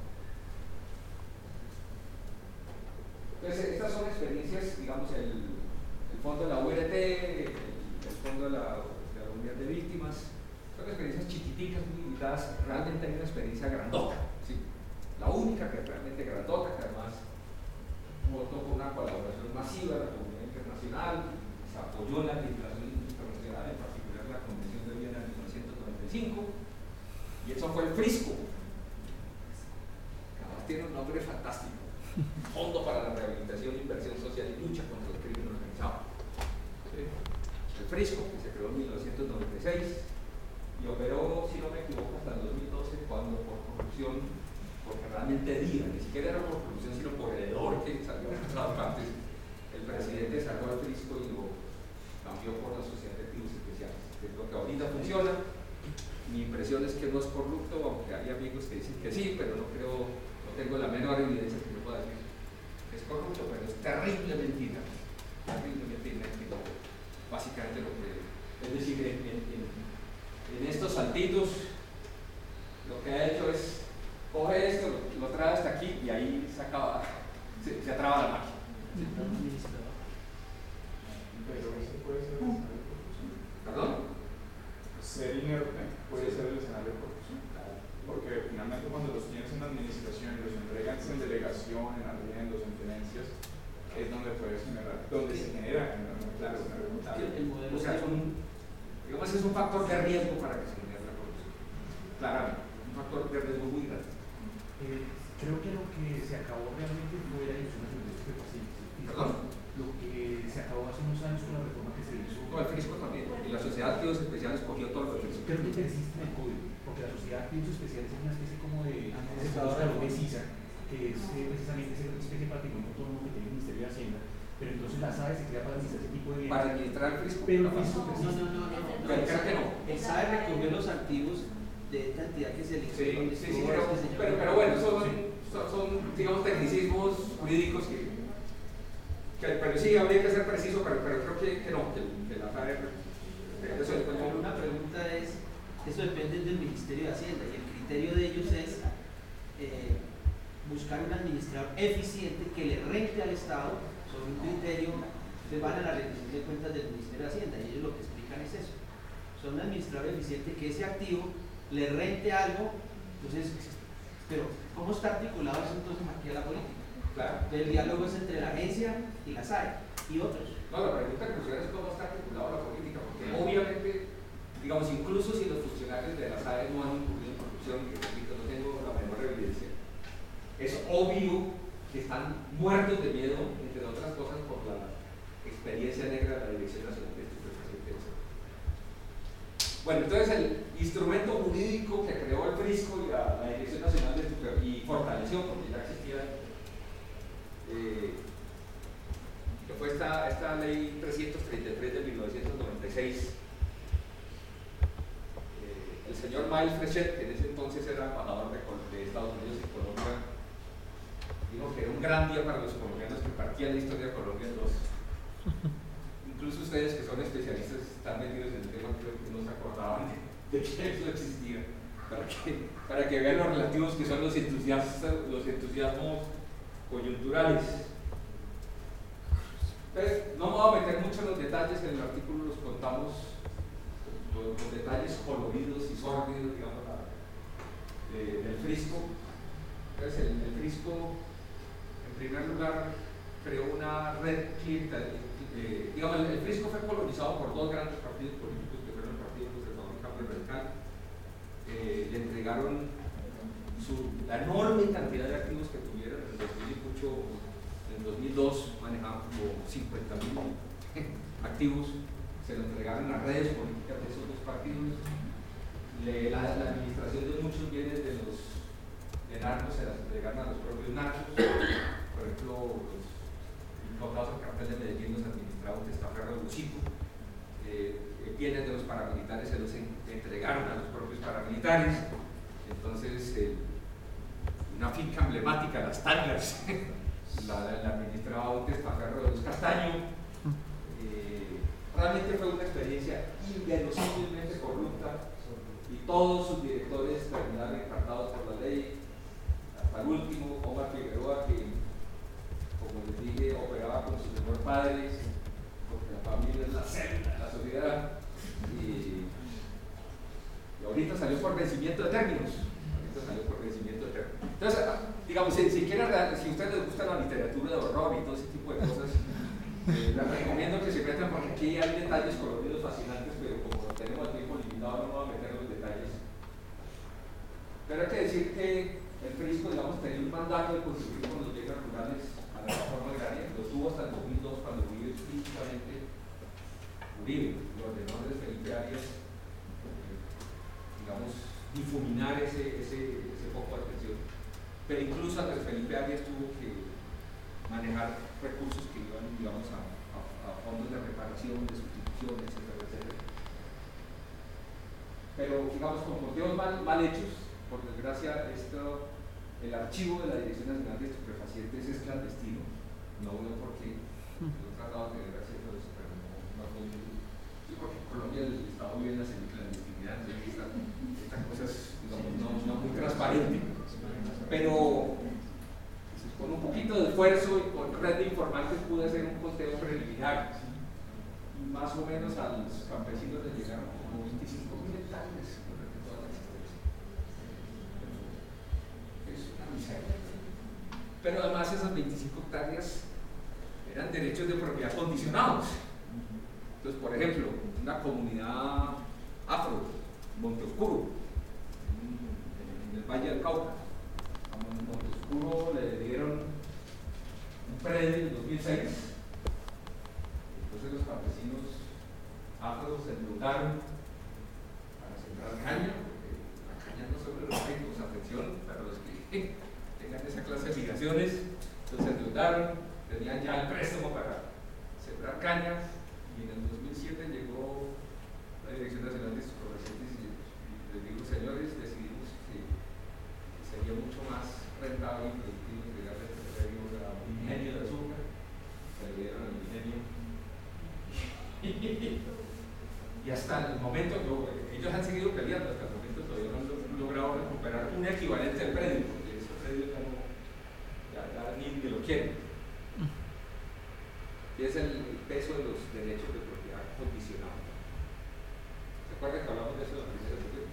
A: Entonces, estas son experiencias, digamos, el fondo de la URT, el fondo de la unidad de víctimas, son experiencias chiquiticas, muy limitadas. Realmente hay una experiencia grandota, ¿sí? La única que es realmente grandota, que además votó con una colaboración masiva de la comunidad internacional, se apoyó en la legislación internacional, en particular la Convención de Viena de 1995, y eso fue el Frisco. Además tiene un nombre fantástico: Fondo para la Rehabilitación, Inversión Social y Lucha contra el Crimen Organizado. ¿Sí? El Frisco, que se creó en 1996 y operó, si no me equivoco, hasta el 2012, cuando por corrupción, porque realmente ni siquiera era por corrupción, sino por hedor que salió de todas partes, el presidente sacó al Frisco y lo cambió por la Sociedad de Activos Especiales, que es lo que ahorita funciona. Mi impresión es que no es corrupto, aunque hay amigos que dicen que sí, pero no tengo la menor evidencia que me pueda decir que es corrupto, pero es terriblemente inepto, básicamente lo que es decir, en estos saltitos lo que ha hecho es coge esto, lo trae hasta aquí y ahí se atraba la máquina.
B: Pero eso puede ser el escenario de corrupción.
A: ¿Perdón?
B: Ser inerte puede ser el escenario de corrupción. Porque finalmente cuando los tienes en la administración y los entregas en delegación, en arriendos, en tenencias, es donde puedes generar, donde se genera generalmente el escenario.
D: El modelo,
A: o sea, digamos, es un factor de riesgo para que se genere la corrupción. Claramente, un factor de riesgo muy grande.
E: Creo que lo que se acabó realmente fue la edición de estupefacientes.
A: ¿Perdón?
E: Lo que se acabó hace unos años con la reforma que se hizo.
A: No, el Frisco también. Y la Sociedad de Activos Especiales cogió todo lo del Frisco.
E: Creo que persiste en el código, porque la Sociedad de Activos Especiales es una especie como de escalón de CISA, que es precisamente esa especie de patrimonio autónomo que tiene el Ministerio de Hacienda. Pero entonces la SAE se crea para administrar ese tipo de bienes.
A: Para administrar el Frisco.
E: Pero el Frisco
D: No.
A: Pero creo que no.
D: El SAE recogió los activos de esta entidad que se eligió.
A: Sí, pero bueno, son digamos, tecnicismos jurídicos que pero sí, habría que ser preciso, pero creo que no, que la SAE.
D: Pero una pregunta es, eso depende del Ministerio de Hacienda y el criterio de ellos es buscar un administrador eficiente que le rente al Estado sobre un criterio que van a la rendición de cuentas del Ministerio de Hacienda, y ellos lo que explican es eso. Son un administrador eficiente que ese activo le rente algo. Entonces, pero ¿cómo está articulado eso entonces aquí a la política?
A: Claro.
D: El diálogo es entre la agencia y la SAE y otros.
A: No, la pregunta crucial es cómo está articulada la política, porque obviamente, digamos, incluso si los funcionarios de la SAE no han incurrido en corrupción, que repito, no tengo la menor evidencia, es obvio que están muertos de miedo, entre otras cosas, por la experiencia negra de la Dirección Nacional de Estupefacientes. Bueno, entonces el instrumento jurídico que creó el Frisco y la Dirección Nacional de Estupefacientes y fortaleció, porque ya existía, que fue esta ley 333 de 1996. El señor Miles Frechet, que en ese entonces era embajador de Estados Unidos en Colombia, dijo que era un gran día para los colombianos, que partían la historia de Colombia en dos. Incluso ustedes que son especialistas están metidos en el tema, creo que no se acordaban de que eso existía, para que vean los relativos que son los entusiasmos coyunturales. Entonces, no me voy a meter mucho en los detalles, en el artículo los contamos, los detalles coloridos y sórdidos, digamos, del Frisco. Entonces, el Frisco, en primer lugar, creó una red cliental. Digamos, el Frisco fue colonizado por dos grandes partidos políticos, que fueron el Partido Conservador y el Cambio Radical. Le entregaron la enorme cantidad de activos que tuvieron en el 2008. En 2002 manejaban como 50.000 activos, se lo entregaron a redes políticas de esos dos partidos.
C: la administración de muchos bienes de narcos se las entregan a los propios narcos. Por ejemplo, los incautados del cartel de Medellín los administraba un testaferro de Lucico. Bienes de los paramilitares se los entregaron a los propios paramilitares. Entonces, una finca emblemática, Las Tangas, la administraba un testaferro de los Castaño. Realmente fue una experiencia inverosímilmente corrupta y todos sus directores terminaron encartados por la ley, hasta el último, Omar Figueroa, que, como les dije, operaba con su mejor padre, porque la familia es la célula de la sociedad, y ahorita salió por vencimiento de términos. Entonces, digamos, si a ustedes les gusta la literatura de horror y todo ese tipo de cosas, les recomiendo que se metan, porque aquí hay detalles coloridos fascinantes, pero como tenemos el tiempo limitado no vamos a meter en los detalles. Pero hay que decir que el Frisco, digamos, tenía un mandato de contribuir con los bienes rurales a la reforma agraria, lo tuvo hasta el 2002 cuando Uribe físicamente lo ordenó desde Felipe Arias, digamos, difuminar ese foco de atención. Pero incluso hasta Felipe Arias tuvo que manejar recursos que iban, digamos, a fondos de reparación, de sustitución, etcétera, etcétera. Pero, digamos, con conteos mal hechos, por desgracia, el archivo de la Dirección Nacional de Estupefacientes es clandestino. No veo por qué. Yo he tratado de tener acceso a eso, pero no sí, porque en Colombia el Estado vive en la semiclandestinidad, esta cosa es, digamos, no muy transparente. Pero con un poquito de esfuerzo y con red de informantes pude hacer un conteo preliminar. Y más o menos a los campesinos les llegaron como 25.000 hectáreas durante toda la existencia. Es una miseria. Pero además esas 25 hectáreas eran derechos de propiedad condicionados. Entonces, por ejemplo, una comunidad afro, Monte Oscuro, en el Valle del Cauca, a Monte Oscuro le dieron un predio en 2006. Entonces los campesinos afros se endeudaron para sembrar caña, porque la caña no solo los ricos, atención, para los que tengan esa clase de fijaciones. Entonces se endeudaron, tenían ya el préstamo para sembrar caña, y en el 2007 llegó la Dirección Nacional de Estupefacientes y les dijo: señores, decidimos que sería mucho más rentable y productivo entregarle este predio a un ingenio de azúcar. Se le dieron al ingenio. Y hasta el momento, ellos han seguido peleando, hasta el momento todavía no han logrado recuperar un equivalente al predio, porque ese predio ya ni lo quieren. Y es el peso de los derechos de propiedad condicionados. ¿Se acuerdan que hablamos de eso en la primera sesión?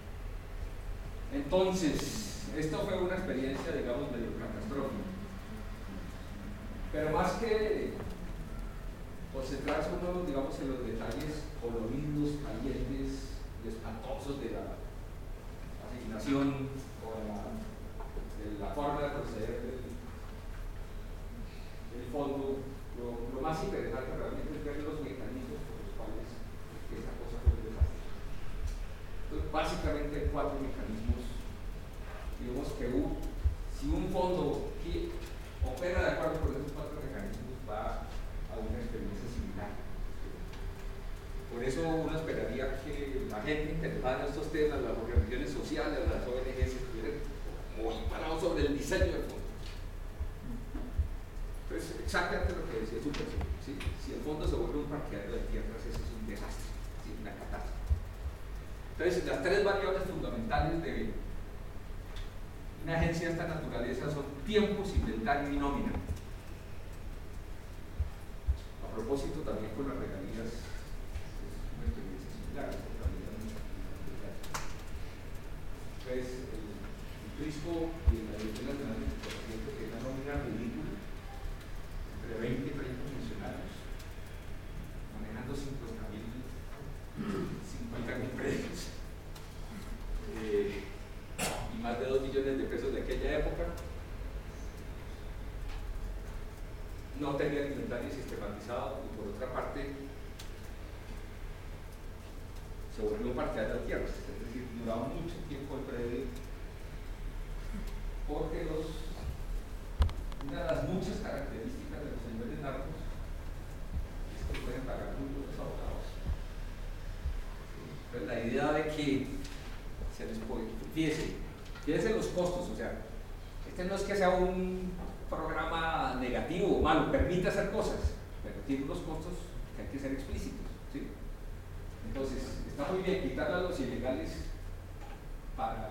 C: Entonces, esto fue una experiencia, digamos, medio catastrófica. Pero más que concentrarse uno, digamos, en los detalles coloridos, calientes, espantosos de la asignación o de la forma de proceder del fondo, lo más interesante realmente es ver los mecanismos por los cuales esta cosa fue un desastre. Entonces, básicamente 4 mecanismos. Digamos que si un fondo que opera de acuerdo con esos 4 mecanismos va a una experiencia similar. Por eso uno esperaría que la gente interesada en estos temas, las organizaciones sociales, las ONGs, estuvieran muy parados sobre el diseño del fondo. Entonces, exactamente lo que decía Super, ¿sí? Si el fondo se vuelve un parqueadero de tierras, eso es un desastre, ¿sí? Una catástrofe. Entonces, las 3 variables fundamentales de una agencia de esta naturaleza son tiempos, inventario y nómina. A propósito, también con las regalías es una experiencia similar. Entonces, el Frisco y la Dirección Nacional de Estupefacientes tiene una nómina ridícula, entre 20 y 30 funcionarios, manejando 50.000 predios. Y más de 2 millones de pesos de aquella época. No tenía inventario sistematizado, y por otra parte se volvió partidario de tierras, es decir, duraba mucho tiempo el predio, porque una de las muchas características de los señores narcos es que pueden pagar muy buenos abogados. Entonces, la idea de que se les puede, fíjense los costos, o sea, este no es que sea un programa negativo o malo, permite hacer cosas, pero tiene unos costos que hay que ser explícitos, ¿sí? Entonces, está muy bien quitarle a los ilegales para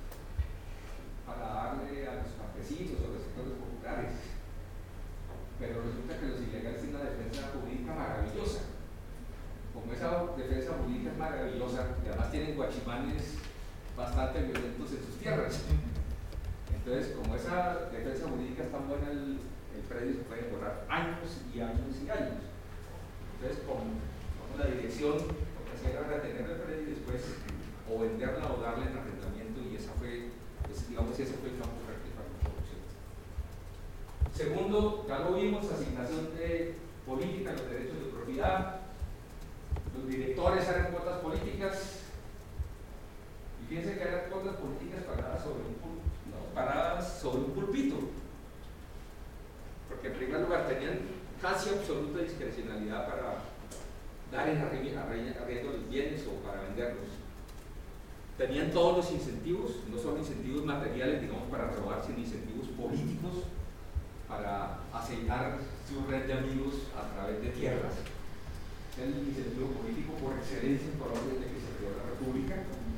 C: darle a los campesinos o a los sectores populares, pero resulta que los ilegales tienen una defensa jurídica maravillosa. Como esa defensa jurídica es maravillosa, y además tienen guachimanes bastante violentos en sus tierras. Entonces, como esa defensa jurídica es tan buena, el predio se puede demorar años y años y años. Entonces, con la dirección, lo que hacía era retener el predio y después o venderla o darle en arrendamiento, y esa fue, pues, digamos, ese fue el campo fértil para la corrupción. Segundo, ya lo vimos, asignación de política, los derechos de propiedad. Los directores eran cuotas políticas, y fíjense que eran cuotas políticas pagadas sobre un pulpito, porque en primer lugar tenían casi absoluta discrecionalidad para dar en arriendo los bienes o para venderlos. Tenían todos los incentivos, no solo incentivos materiales, digamos, para robar, sino incentivos políticos para aceitar su red de amigos a través de tierras. Es el incentivo político por excelencia en Colombia desde que se creó la República.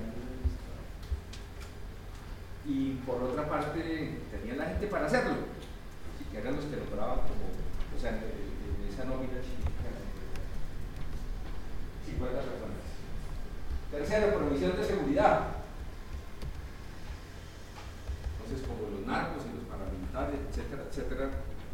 C: Y por otra parte, tenían la gente para hacerlo, así que eran los que lograban como, o sea, en esa nómina chiquita, 50 personas. Tercero, provisión de seguridad. Entonces, como los narcos y los paramilitares, etcétera, etcétera,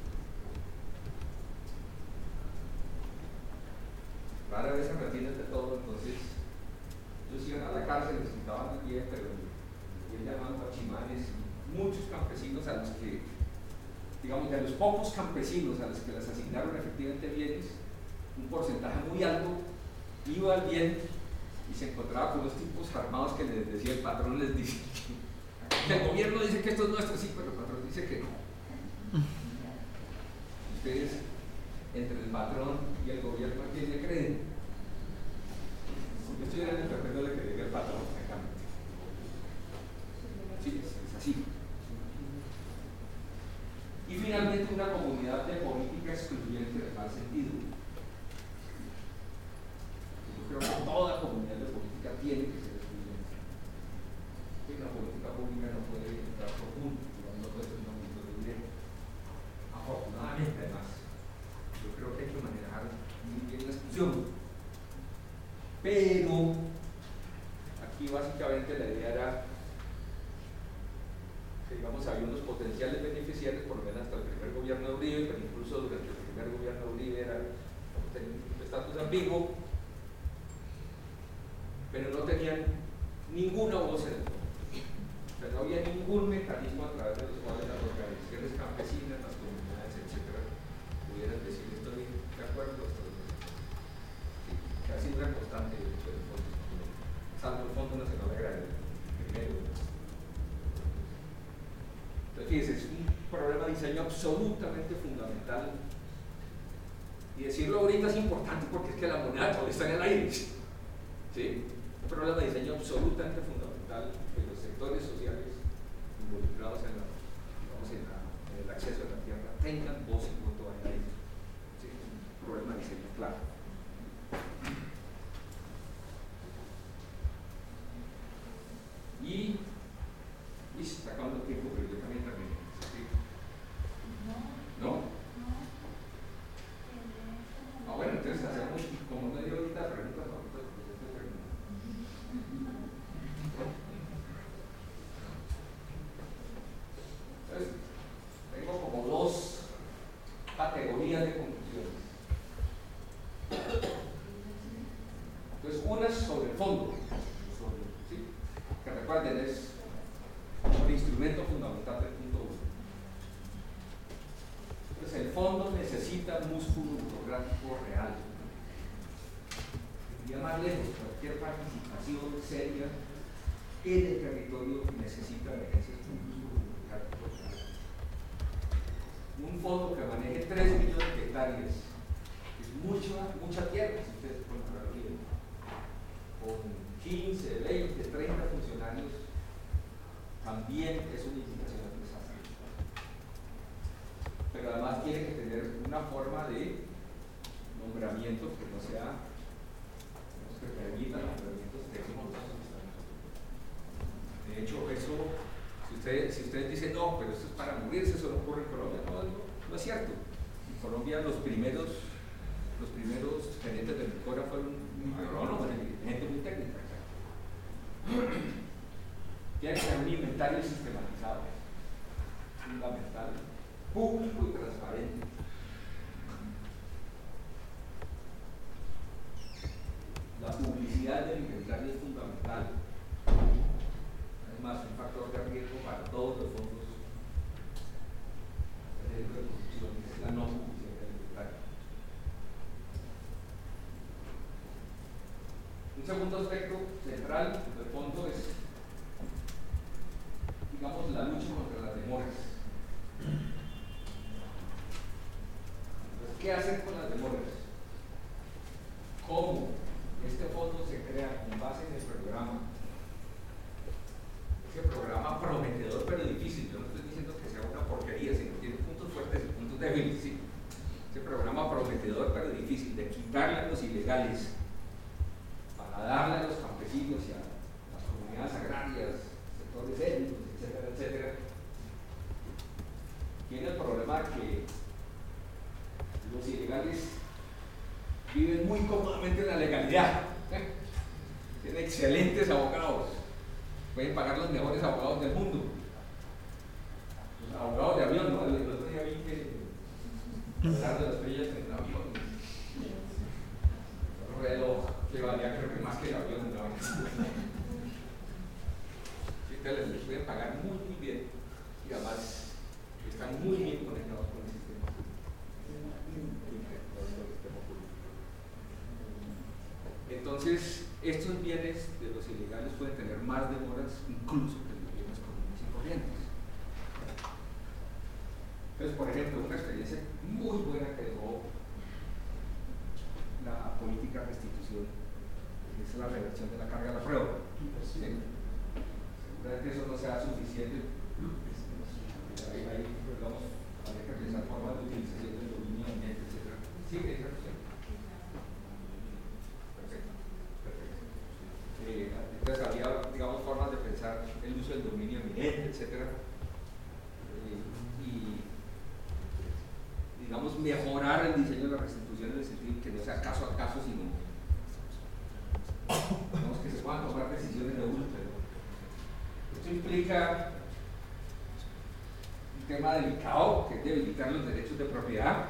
C: rara vez se retienen de todo. Entonces ellos iban a la cárcel, les quitaban el pie, pero bien llamaban guachimanes, muchos campesinos a los que, digamos, de los pocos campesinos a los que les asignaron efectivamente bienes, un porcentaje muy alto iba al bien y se encontraba con unos tipos armados que les decía, el patrón les dice que el gobierno dice que esto es nuestro, sí, pero el patrón dice que no. Ustedes, entre el patrón y el gobierno, ¿a quién le creen? Si yo estuviera en el papel, no le creería al patrón, francamente. Sí, es así. Y finalmente, una comunidad de política excluyente en el mal sentido. Yo creo que toda comunidad de política tiene que ser excluyente. Una política pública no puede entrar profundo, no puede ser un aumento de dinero. Afortunadamente, además, yo creo que hay que manejar muy bien la exclusión. Pero aquí básicamente la idea era que, digamos, había unos potenciales beneficiarios, por lo menos hasta el primer gobierno de Uribe, pero incluso durante el primer gobierno de Uribe tenían un estatus ambiguo, pero no tenían ninguna voz en el mundo. O sea, no había ningún mecanismo a través de los cuales las organizaciones campesinas, las comunidades, etcétera, pudieran decir estoy de acuerdo, estoy de acuerdo. Sí, que ha sido una constante del fondo, salvo el Fondo Nacional Agrario, primero. Entonces, fíjense, es un problema de diseño absolutamente fundamental. Y decirlo ahorita es importante porque es que la moneda todavía está en el aire. ¿Sí? Un problema de diseño absolutamente fundamental que los sectores sociales involucrados en el acceso a la tierra tengan voz y voto ahí. ¿Sí? Un problema de diseño claro. Y se está acabando el tiempo, pero yo también termino. ¿Sí? ¿No? Ah, bueno, entonces hacemos como media horita de preguntas. Entonces, tengo como dos categorías de conclusiones. Entonces, una es sobre el fondo, ¿sí? Que recuerden, es el instrumento fundamental del punto 1. Entonces, el fondo necesita músculo burocrático real. Iría más lejos,
A: cualquier participación seria en el territorio necesita de agencias públicas. Un fondo que maneje 3 millones de hectáreas es mucha tierra, si ustedes pueden hablar bien. Con 15, 20, 30 funcionarios también es una indicación al desastre. Pero además tiene que tener una forma de nombramiento que no sea, que permita nombramientos técnicos. De hecho, eso, si ustedes dicen, no, pero esto es para morirse, eso no ocurre en Colombia, no es cierto. En Colombia los primeros gerentes del CORA fueron agrónomos, gente muy técnica. Tiene que ser un inventario sistematizado, fundamental, público y transparente. La publicidad del inventario es fundamental. Además, un factor de riesgo para todos los fondos de riesgo de corrupción es la no publicidad del inventario. Un segundo aspecto central del fondo es, digamos, la lucha contra las demoras. Entonces, ¿qué hacer con las demoras? ¿Cómo este fondo se crea con base en el programa? Ese programa prometedor pero difícil. Yo no estoy diciendo que sea una porquería, sino que tiene puntos fuertes y puntos débiles. ¿Sí? Ese programa prometedor pero difícil de quitarle a los ilegales para darle a los campesinos y a las comunidades agrarias, sectores étnicos, etcétera, etcétera. Tiene el problema que los ilegales viven muy cómodamente en la legalidad. Tienen excelentes abogados. Pueden pagar los mejores abogados del mundo. Los abogados de avión, ¿no? El otro día vi que hablar de las estrellas en el avión. Un reloj que valía creo que más que el avión, ¿no? Les pueden pagar muy bien y además están muy bien conectados con el sistema. Entonces, estos bienes de los ilegales pueden tener más demoras incluso que los bienes comunes y corrientes. Entonces, por ejemplo, una experiencia muy buena que dejó la política de restitución es la reversión de la carga de la prueba. ¿Sí? Seguramente eso no sea suficiente. Ahí, digamos, habría que realizar formas de utilización del dominio ambiente, etc. Sí, perfecto. Entonces había, digamos, formas de pensar el uso del dominio eminente, etc. Y, digamos, mejorar el diseño de la restitución en el sentido que no sea caso a caso, sino, digamos, que se puedan tomar decisiones de uno. Esto implica un tema delicado, que es debilitar los derechos de propiedad,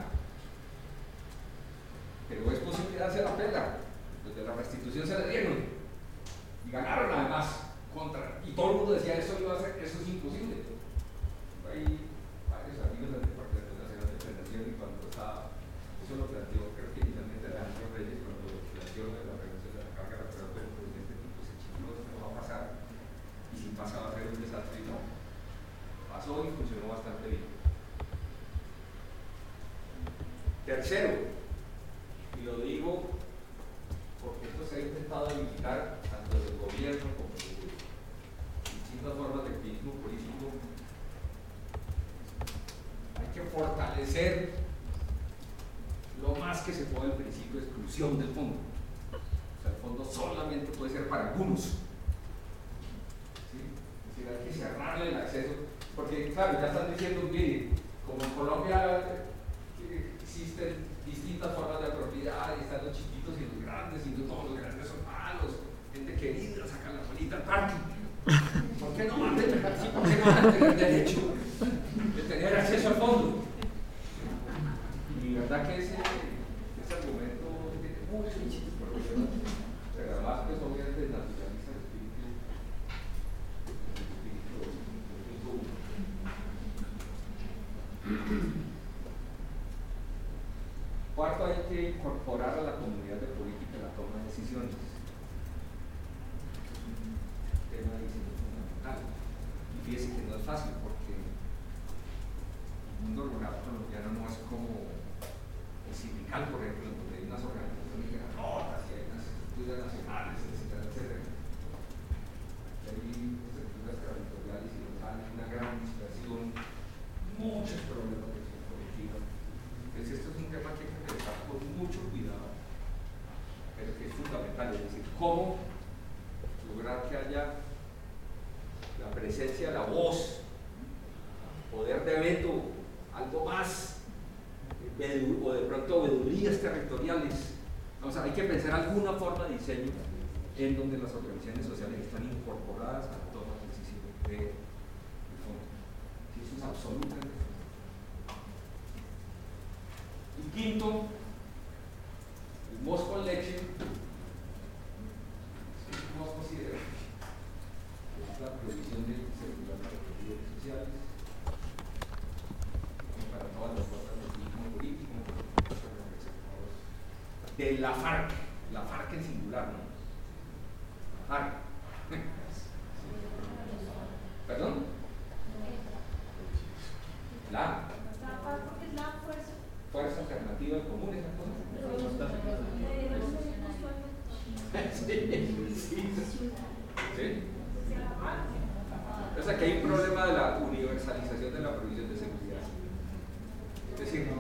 A: pero es posible darse la pela. Los de la restitución se le dieron y ganaron además y todo el mundo decía eso iba a hacer, eso es imposible. Hay varios amigos del Departamento Nacional de Prevención y cuando estaba, eso lo planteó, creo que inicialmente Alejandro Reyes, cuando planteó la prevención de la carga de la prueba, pero pues este tipo se chingó, esto no va a pasar, y si pasa va a ser un desastre, y no. Pasó y funcionó bastante bien. Tercero, y lo digo porque esto se ha intentado evitar tanto del gobierno como de distintas formas de activismo político. Hay que fortalecer lo más que se pueda el principio de exclusión del fondo. O sea, el fondo solamente puede ser para algunos. ¿Sí? Es decir, hay que cerrarle el acceso, porque claro, ya están diciendo, mire, como en Colombia existen distintas formas de propiedad, y están los chiquitos y los grandes, y no todos los grandes son malos, gente querida, sacan la bolita al parque. ¿Por qué no van a tener derecho de tener acceso al fondo? Y la verdad que ese argumento tiene muchos problemas, pero además pues obviamente naturaliza el espíritu Cuarto, hay que incorporar a la comunidad de política en la toma de decisiones. etcétera, etcétera. Hay estructuras territoriales y locales, una gran dispersión, muchos problemas de gestión colectiva. Entonces, esto es un tema que hay que pensar con mucho cuidado, pero que es fundamental, es decir, cómo lograr que haya la presencia de la voz, poder de veto, algo más, o de pronto veedurías territoriales. O sea, hay que pensar alguna forma de diseño en donde las organizaciones sociales están incorporadas a la toma de decisiones de fondo. Sí, eso es absolutamente fundamental. Y quinto, el mos con leche. ¿Cómo es considerado? Es la provisión de seguridad para los líderes sociales, para todas las cosas del mismo político, de la FARC en singular, ¿no? FARC. ¿Perdón? La Fuerza Alternativa Común, esa cosa. Sí. O sea que hay un problema de la universalización de la provisión de seguridad. Es decir,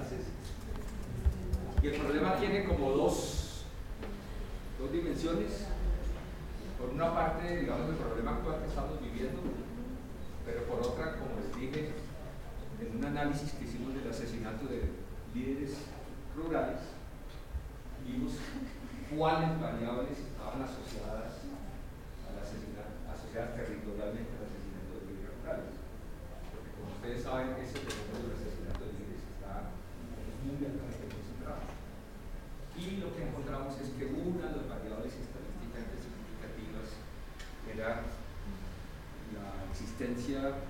A: y el problema tiene como dos dimensiones. Por una parte, digamos, el problema actual que estamos viviendo, pero por otra, como les dije, en un análisis que hicimos del asesinato de líderes rurales, vimos cuáles variables estaban asociadas al asesinato, asociadas territorialmente al asesinato de líderes rurales. Porque como ustedes saben, ese fenómeno del asesinato de líderes está muy altamente concentrado. Y lo que encontramos es que una de las variables estadísticamente significativas era la existencia,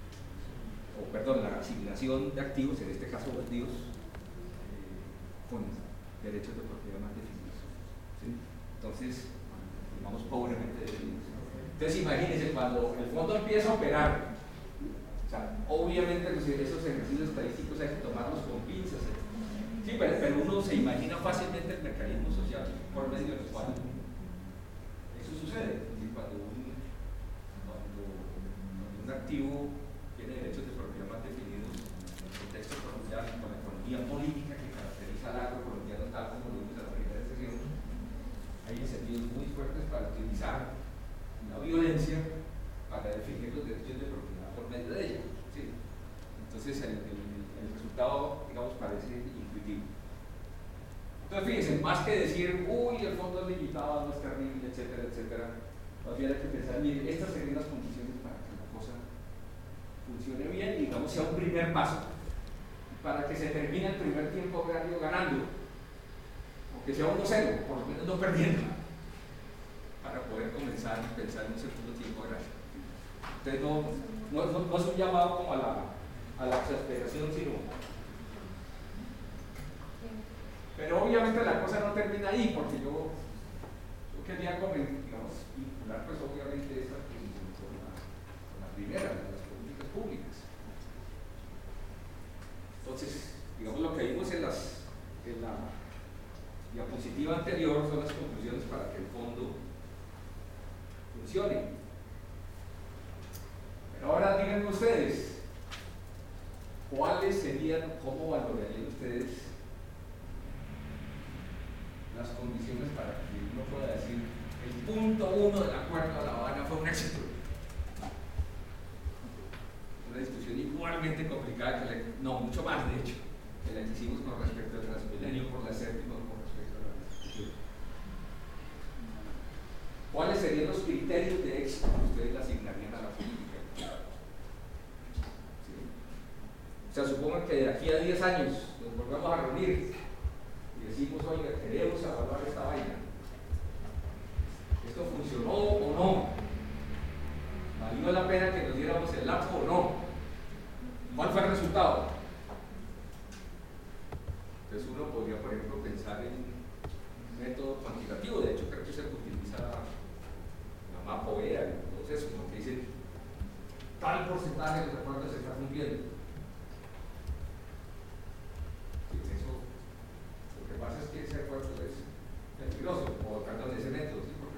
A: la asignación de activos, en este caso baldíos, con derechos de propiedad más definidos. ¿Sí? Entonces, llamamos pobremente definidos. Entonces, imagínense, cuando el fondo empieza a operar, o sea, obviamente esos ejercicios estadísticos hay que tomarlos con pinzas. Sí, pero uno se imagina fácilmente el mecanismo social por medio del cual eso sucede. Cuando un activo tiene derechos de propiedad más definidos en el contexto colombiano, con la economía política que caracteriza al agro colombiano, tal como lo vimos en la primera sesión, hay incentivos muy fuertes para utilizar la violencia para definir los derechos de propiedad por medio de ella. ¿Sí? Entonces el resultado, digamos, parece intuitivo. Entonces fíjense, más que decir, uy, el fondo es limitado, no es terrible, etcétera, etcétera, más bien hay que pensar, miren, estas serían las condiciones para que la cosa funcione bien y, digamos, sea un primer paso para que se termine el primer tiempo agrario ganando, aunque sea 1-0, por lo menos no perdiendo, para poder comenzar a pensar en un segundo tiempo agrario. Entonces no es un llamado como a la exasperación, sino. Pero obviamente la cosa no termina ahí, porque yo quería vincular pues obviamente esta posición con la primera de las políticas públicas. Entonces, digamos, lo que vimos en la diapositiva anterior son las conclusiones para que el fondo funcione. Pero ahora díganme ustedes, ¿cuáles serían, cómo valorarían ustedes las condiciones para que uno pueda decir el punto 1 del acuerdo de La Habana fue un éxito? Una discusión igualmente complicada, no, mucho más de hecho, que la que hicimos con respecto al Transmilenio, por la séptima, con respecto a la discusión. ¿Cuáles serían los criterios de éxito que ustedes le asignarían a la política? ¿Sí? O sea, supongan que de aquí a 10 años nos volvemos a reunir y decimos, oiga, queremos evaluar esta vaina. ¿Esto funcionó o no? ¿Valió la pena que nos diéramos el lapso o no? ¿Cuál fue el resultado? Entonces uno podría, por ejemplo, pensar en un método cuantitativo. De hecho, creo que se utiliza la MAPOEA y todo eso, como que dicen tal porcentaje de los acuerdos se está cumpliendo. Eso, lo que pasa es que ese acuerdo es peligroso, o perdón, ese método, ¿sí? Porque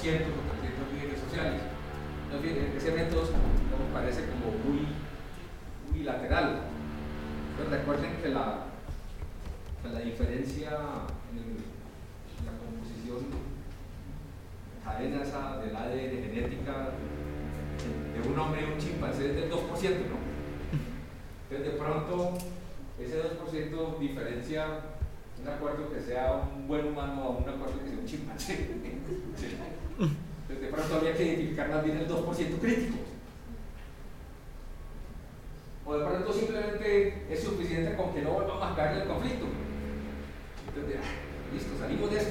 A: 200 o 300 líderes sociales. Entonces, ese método no me parece como muy unilateral. Entonces, recuerden que la diferencia en la composición cadena esa del ADN genética de un hombre y un chimpancé es del 2%, ¿no? Entonces, de pronto, ese 2% diferencia un acuerdo que sea un buen humano a un acuerdo que sea un chimpancé. Entonces, de pronto habría que identificar más bien el 2% crítico. O de pronto simplemente es suficiente con que no volvamos a caer en el conflicto. Entonces, listo, salimos de esto.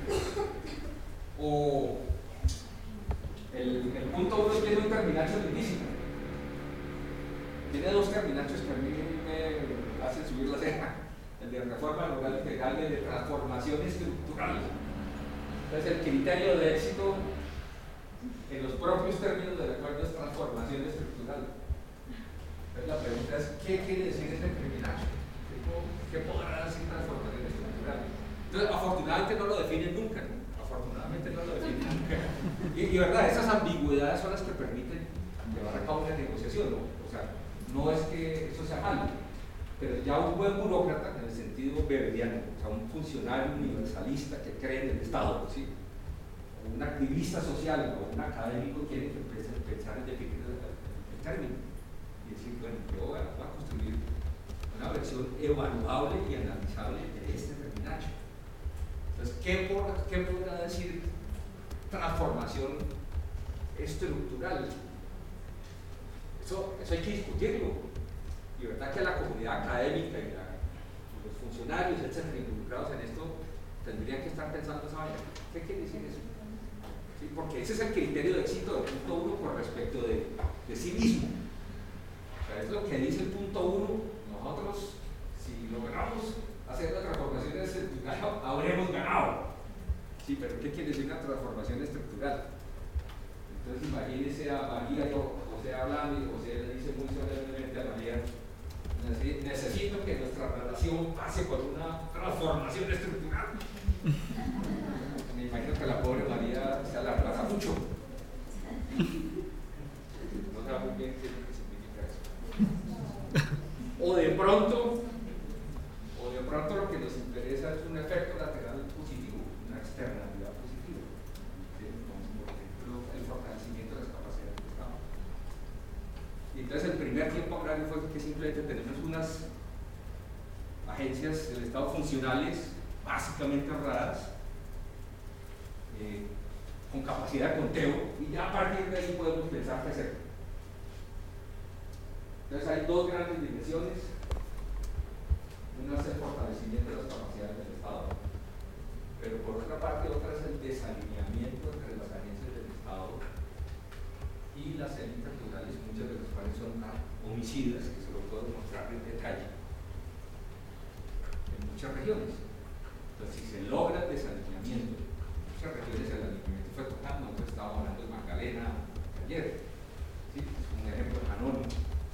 A: O el punto 1 tiene un terminacho lindísimo. Tiene dos terminachos que a mí me hacen subir la ceja. El de reforma laboral integral y el de transformación estructural. Entonces, el criterio de éxito en los propios términos del acuerdo es transformación estructural. Entonces, la pregunta es: ¿qué quiere decir este terminacho? ¿Qué podrá decir transformación estructural? Entonces, afortunadamente no lo definen nunca, ¿no? Afortunadamente no lo definen nunca. Y verdad, esas ambigüedades son las que permiten llevar a cabo una negociación, ¿no? O sea, no es que eso sea malo, pero ya un buen burócrata, en el sentido verdiano, o sea, un funcionario universalista que cree en el Estado, ¿sí? O un activista social o un académico quiere pensar en definir el término y decir, bueno, yo voy a construir una versión evaluable y analizable de este terminacho. Entonces, ¿qué podrá decir transformación estructural? Eso hay que discutirlo. Y verdad que la comunidad académica y los funcionarios, etcétera, involucrados en esto, tendrían que estar pensando esa vaina. ¿Qué quiere decir eso? ¿Sí? Porque ese es el criterio de éxito del punto 1 con respecto de sí mismo. O sea, es lo que dice el punto 1. Nosotros, si logramos hacer la transformación estructural, habremos ganado. Sí, pero ¿qué quiere decir una transformación estructural? Entonces, imagínese a María y José hablando, y José le dice muy solemnemente a María: necesito que nuestra relación pase por una transformación estructural. Me imagino que la pobre María se alargará mucho. No sabe muy bien qué significa eso. O de pronto lo que nos interesa es un efecto lateral positivo, una externalidad positiva. ¿Sí? Como por ejemplo el fortalecimiento de las capacidades del Estado. Y entonces el primer tiempo agrario fue que simplemente tenemos unas agencias del Estado funcionales, básicamente honradas, con capacidad de conteo, y ya a partir de ahí podemos pensar qué hacer. Entonces hay dos grandes dimensiones. Una es el fortalecimiento de las capacidades del Estado, pero por otra parte, otra es el desalineamiento entre las agencias del Estado y las élites rurales, muchas de las cuales son homicidas, que se lo puedo mostrar en detalle en muchas regiones. Entonces, si se logra el desalineamiento, en muchas regiones el alineamiento fue total. Nosotros estábamos hablando de Magdalena ayer, ¿sí? Es un ejemplo anónimo.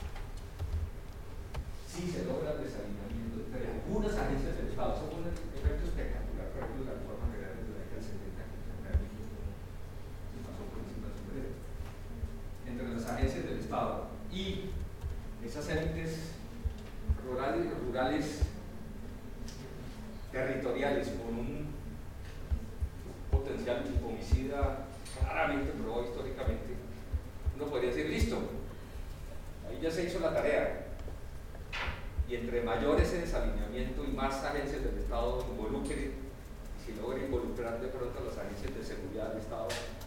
A: Si se logra el desalineamiento entre algunas agencias del Estado, son un efecto espectacular, por ejemplo, la reforma general de la década del 70, que pasó por encima de su derecho, entre las agencias del Estado y esas élites rurales territoriales con un potencial homicida claramente probado históricamente, uno podría decir: listo, ahí ya se hizo la tarea. Y entre mayor ese desalineamiento y más agencias del Estado involucren, y si logra involucrar de pronto a las agencias de seguridad del Estado,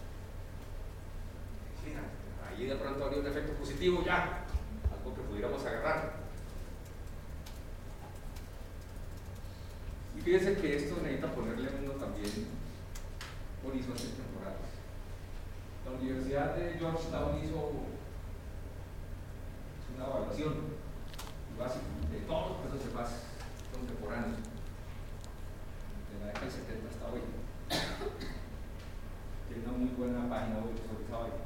A: ahí de pronto habría un efecto positivo ya, algo que pudiéramos agarrar. Y fíjense que esto necesita ponerle a uno también horizontes temporales. La Universidad de Georgetown hizo una evaluación básico de todos los procesos más contemporáneos de la década del 70 hasta hoy. Tiene una muy buena página web sobre esa vaina.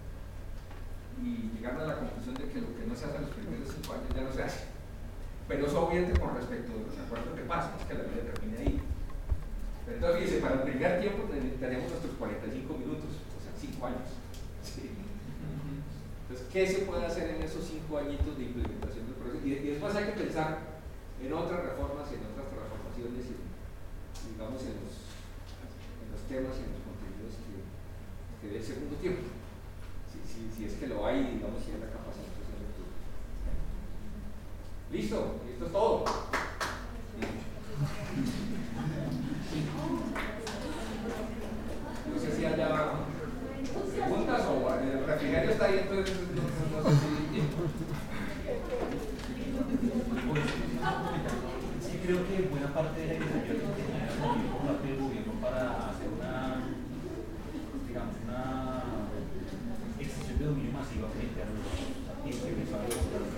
A: Y llegaron a la conclusión de que lo que no se hace en los primeros 5 años ya no se hace. Pero eso obviamente con respecto de los acuerdos de paz, no es que la vida termine ahí.
C: Entonces, fíjense, para el primer tiempo tenemos nuestros 45 minutos, o sea, 5 años. ¿Sí? Entonces, ¿qué se puede hacer en esos 5 añitos de implementación del proceso? Y después hay que pensar en otras reformas y en otras transformaciones, y, digamos, en los temas y en los contenidos que dé el segundo tiempo. Si es que lo hay, digamos, si hay la capacidad. Listo, esto es todo. No sé si haya preguntas o el refrigerio está ahí, entonces no sé si...
E: Sí, creo que buena parte de la iniciativa que tenía por parte del gobierno para hacer una, digamos, una extensión de dominio masiva frente a los activos que pensaban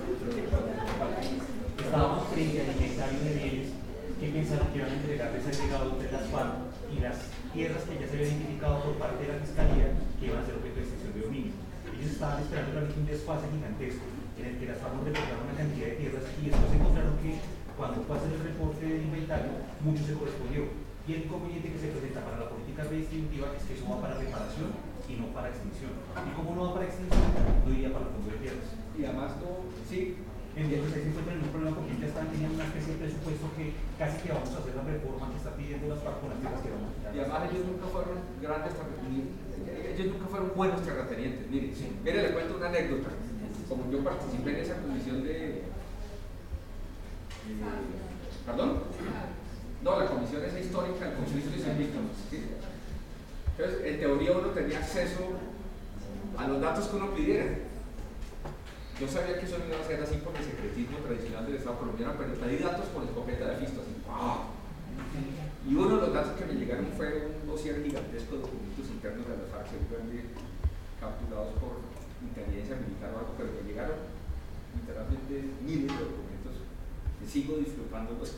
E: estábamos frente al inventario de bienes que pensaron que iban a entregarles al legado entre las FARC y las tierras que ya se habían identificado por parte de la Fiscalía que iban a ser objeto de extensión de dominio. Ellos estaban esperando realmente un desfase gigantesco en el que las FARC nos reportaron una cantidad de tierras y después encontraron que cuando fue a hacer el reporte del inventario, mucho se correspondió. Y el inconveniente que se presenta para la política redistributiva es que eso va para reparación y no para extinción. Y como no va para extinción, no iría para el fondo de tierras.
C: Y además no, sí.
E: Entonces ahí se encuentra en un problema porque ya están teniendo una especie de presupuesto que casi que vamos a hacer la reforma que está pidiendo las FARC con las tierras que vamos a quitar.
C: Y además ellos nunca fueron grandes terratenientes, ellos nunca fueron buenos terratenientes. Miren, sí. Mire, le cuento una anécdota. Como yo participé en esa comisión ¿perdón? No, la comisión esa histórica del conflicto y sus víctimas. ¿Sí? Entonces, en teoría uno tenía acceso a los datos que uno pidiera. Yo sabía que eso no iba a ser así por el secretismo tradicional del Estado colombiano, pero pedí datos con escopeta de fisto, así. ¡Wow! Y uno de los datos que me llegaron fue un dossier gigantesco de documentos internos de las FARC, seguramente capturados por inteligencia militar o algo, pero me llegaron literalmente miles de documentos que sigo disfrutándolos.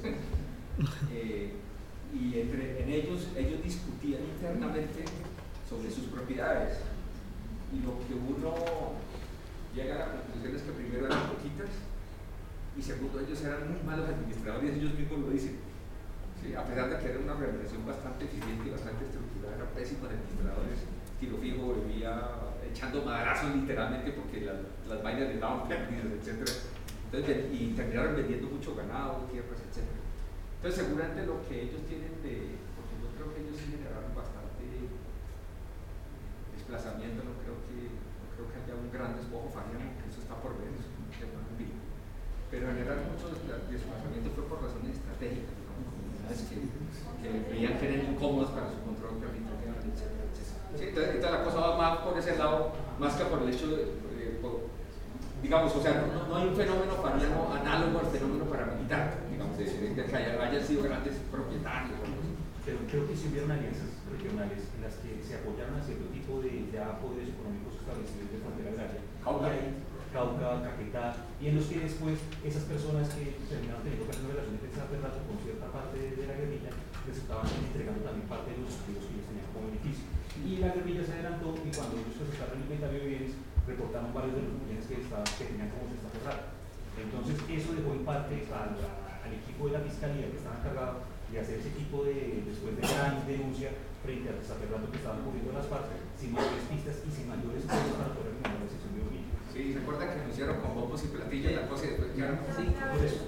C: Y en ellos discutían internamente sobre sus propiedades. Y lo que uno llega a la conclusión es que primero eran poquitas y segundo ellos eran muy malos administradores, ellos mismos lo dicen. ¿Sí? A pesar de que era una organización bastante eficiente y bastante estructurada, eran pésimos administradores. Tiro fijo, vivía echando madrazos literalmente porque las vainas les daban pérdidas, etc. Entonces, y terminaron vendiendo mucho ganado, tierras, etc. Entonces seguramente lo que ellos tienen porque yo creo que ellos sí generaron bastante desplazamiento, no creo que haya un gran despojo familiar, que eso está por ver, es un tema ambiguo. Pero en general mucho desplazamiento fue por razones estratégicas, como comunidades que veían que eran incómodas para su control territorial, etc. Sí, entonces la cosa va más por ese lado, más que por el hecho digamos, o sea, no hay un fenómeno fariano análogo al fenómeno paramilitar, digamos, de que hayan sido grandes propietarios.
E: Pero creo que sí hubieron alianzas regionales en las que se apoyaron a cierto tipo de ya poderes económicos establecidos de frontera agraria. Cauca, Caquetá, y en los que después esas personas que terminaron teniendo una relación de rato con cierta parte de la guerrilla les estaban entregando también parte de los activos que ellos tenían como beneficio. Y la guerrilla se adelantó y cuando ellos presentaron el inventario de bienes, reportaron varios de los bienes que tenían como cesta cerrada. Entonces eso dejó en parte al equipo de la fiscalía que estaba encargado de hacer ese tipo de, después de gran denuncia frente al desaferrato que estaban ocurriendo en las partes, sin mayores pistas y sin mayores cosas para poder eliminar la sección de dominio.
C: Sí, recuerda que anunciaron con bombos y platillos la cosa y después quedaron
D: Sí, por eso.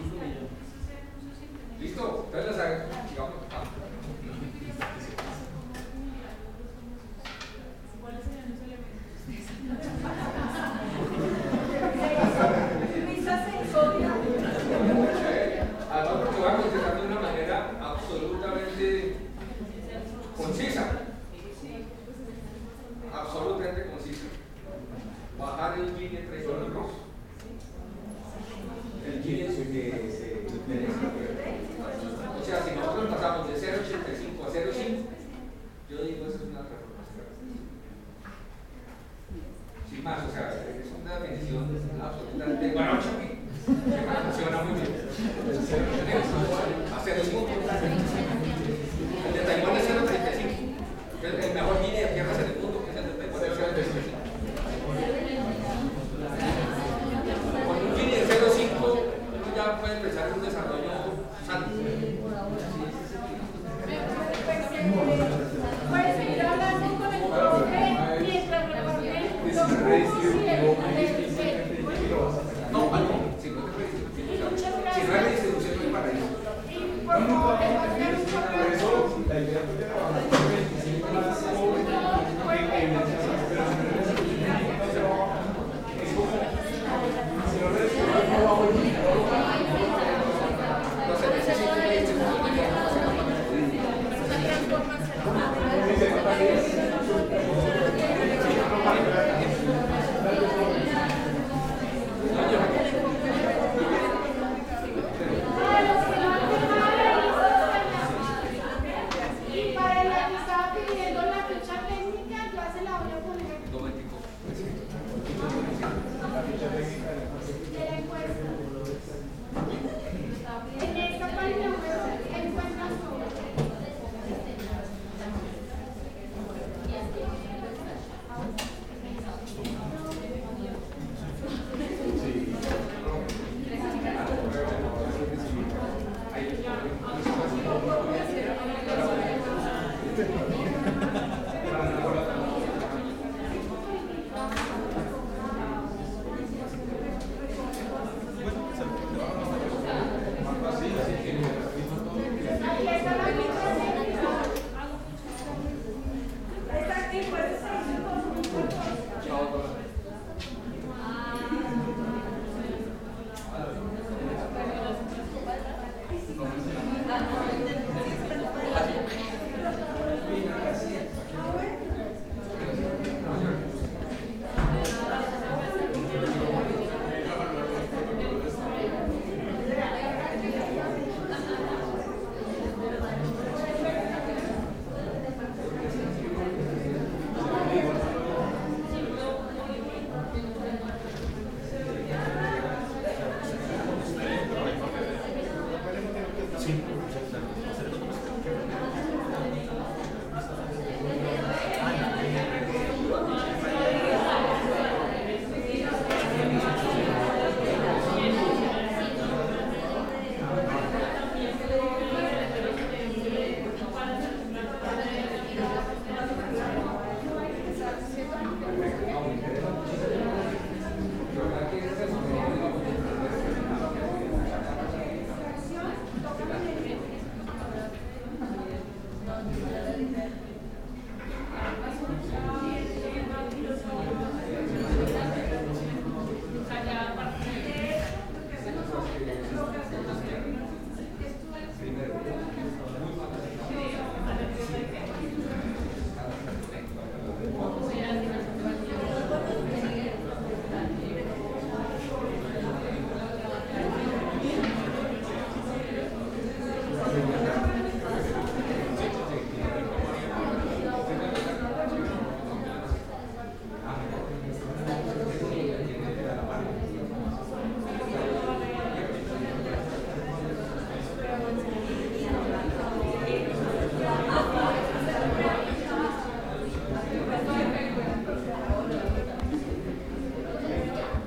C: listo, entonces las digamos,
F: ¿cuáles serían los elementos?
C: además porque va a contestar de una manera absolutamente concisa.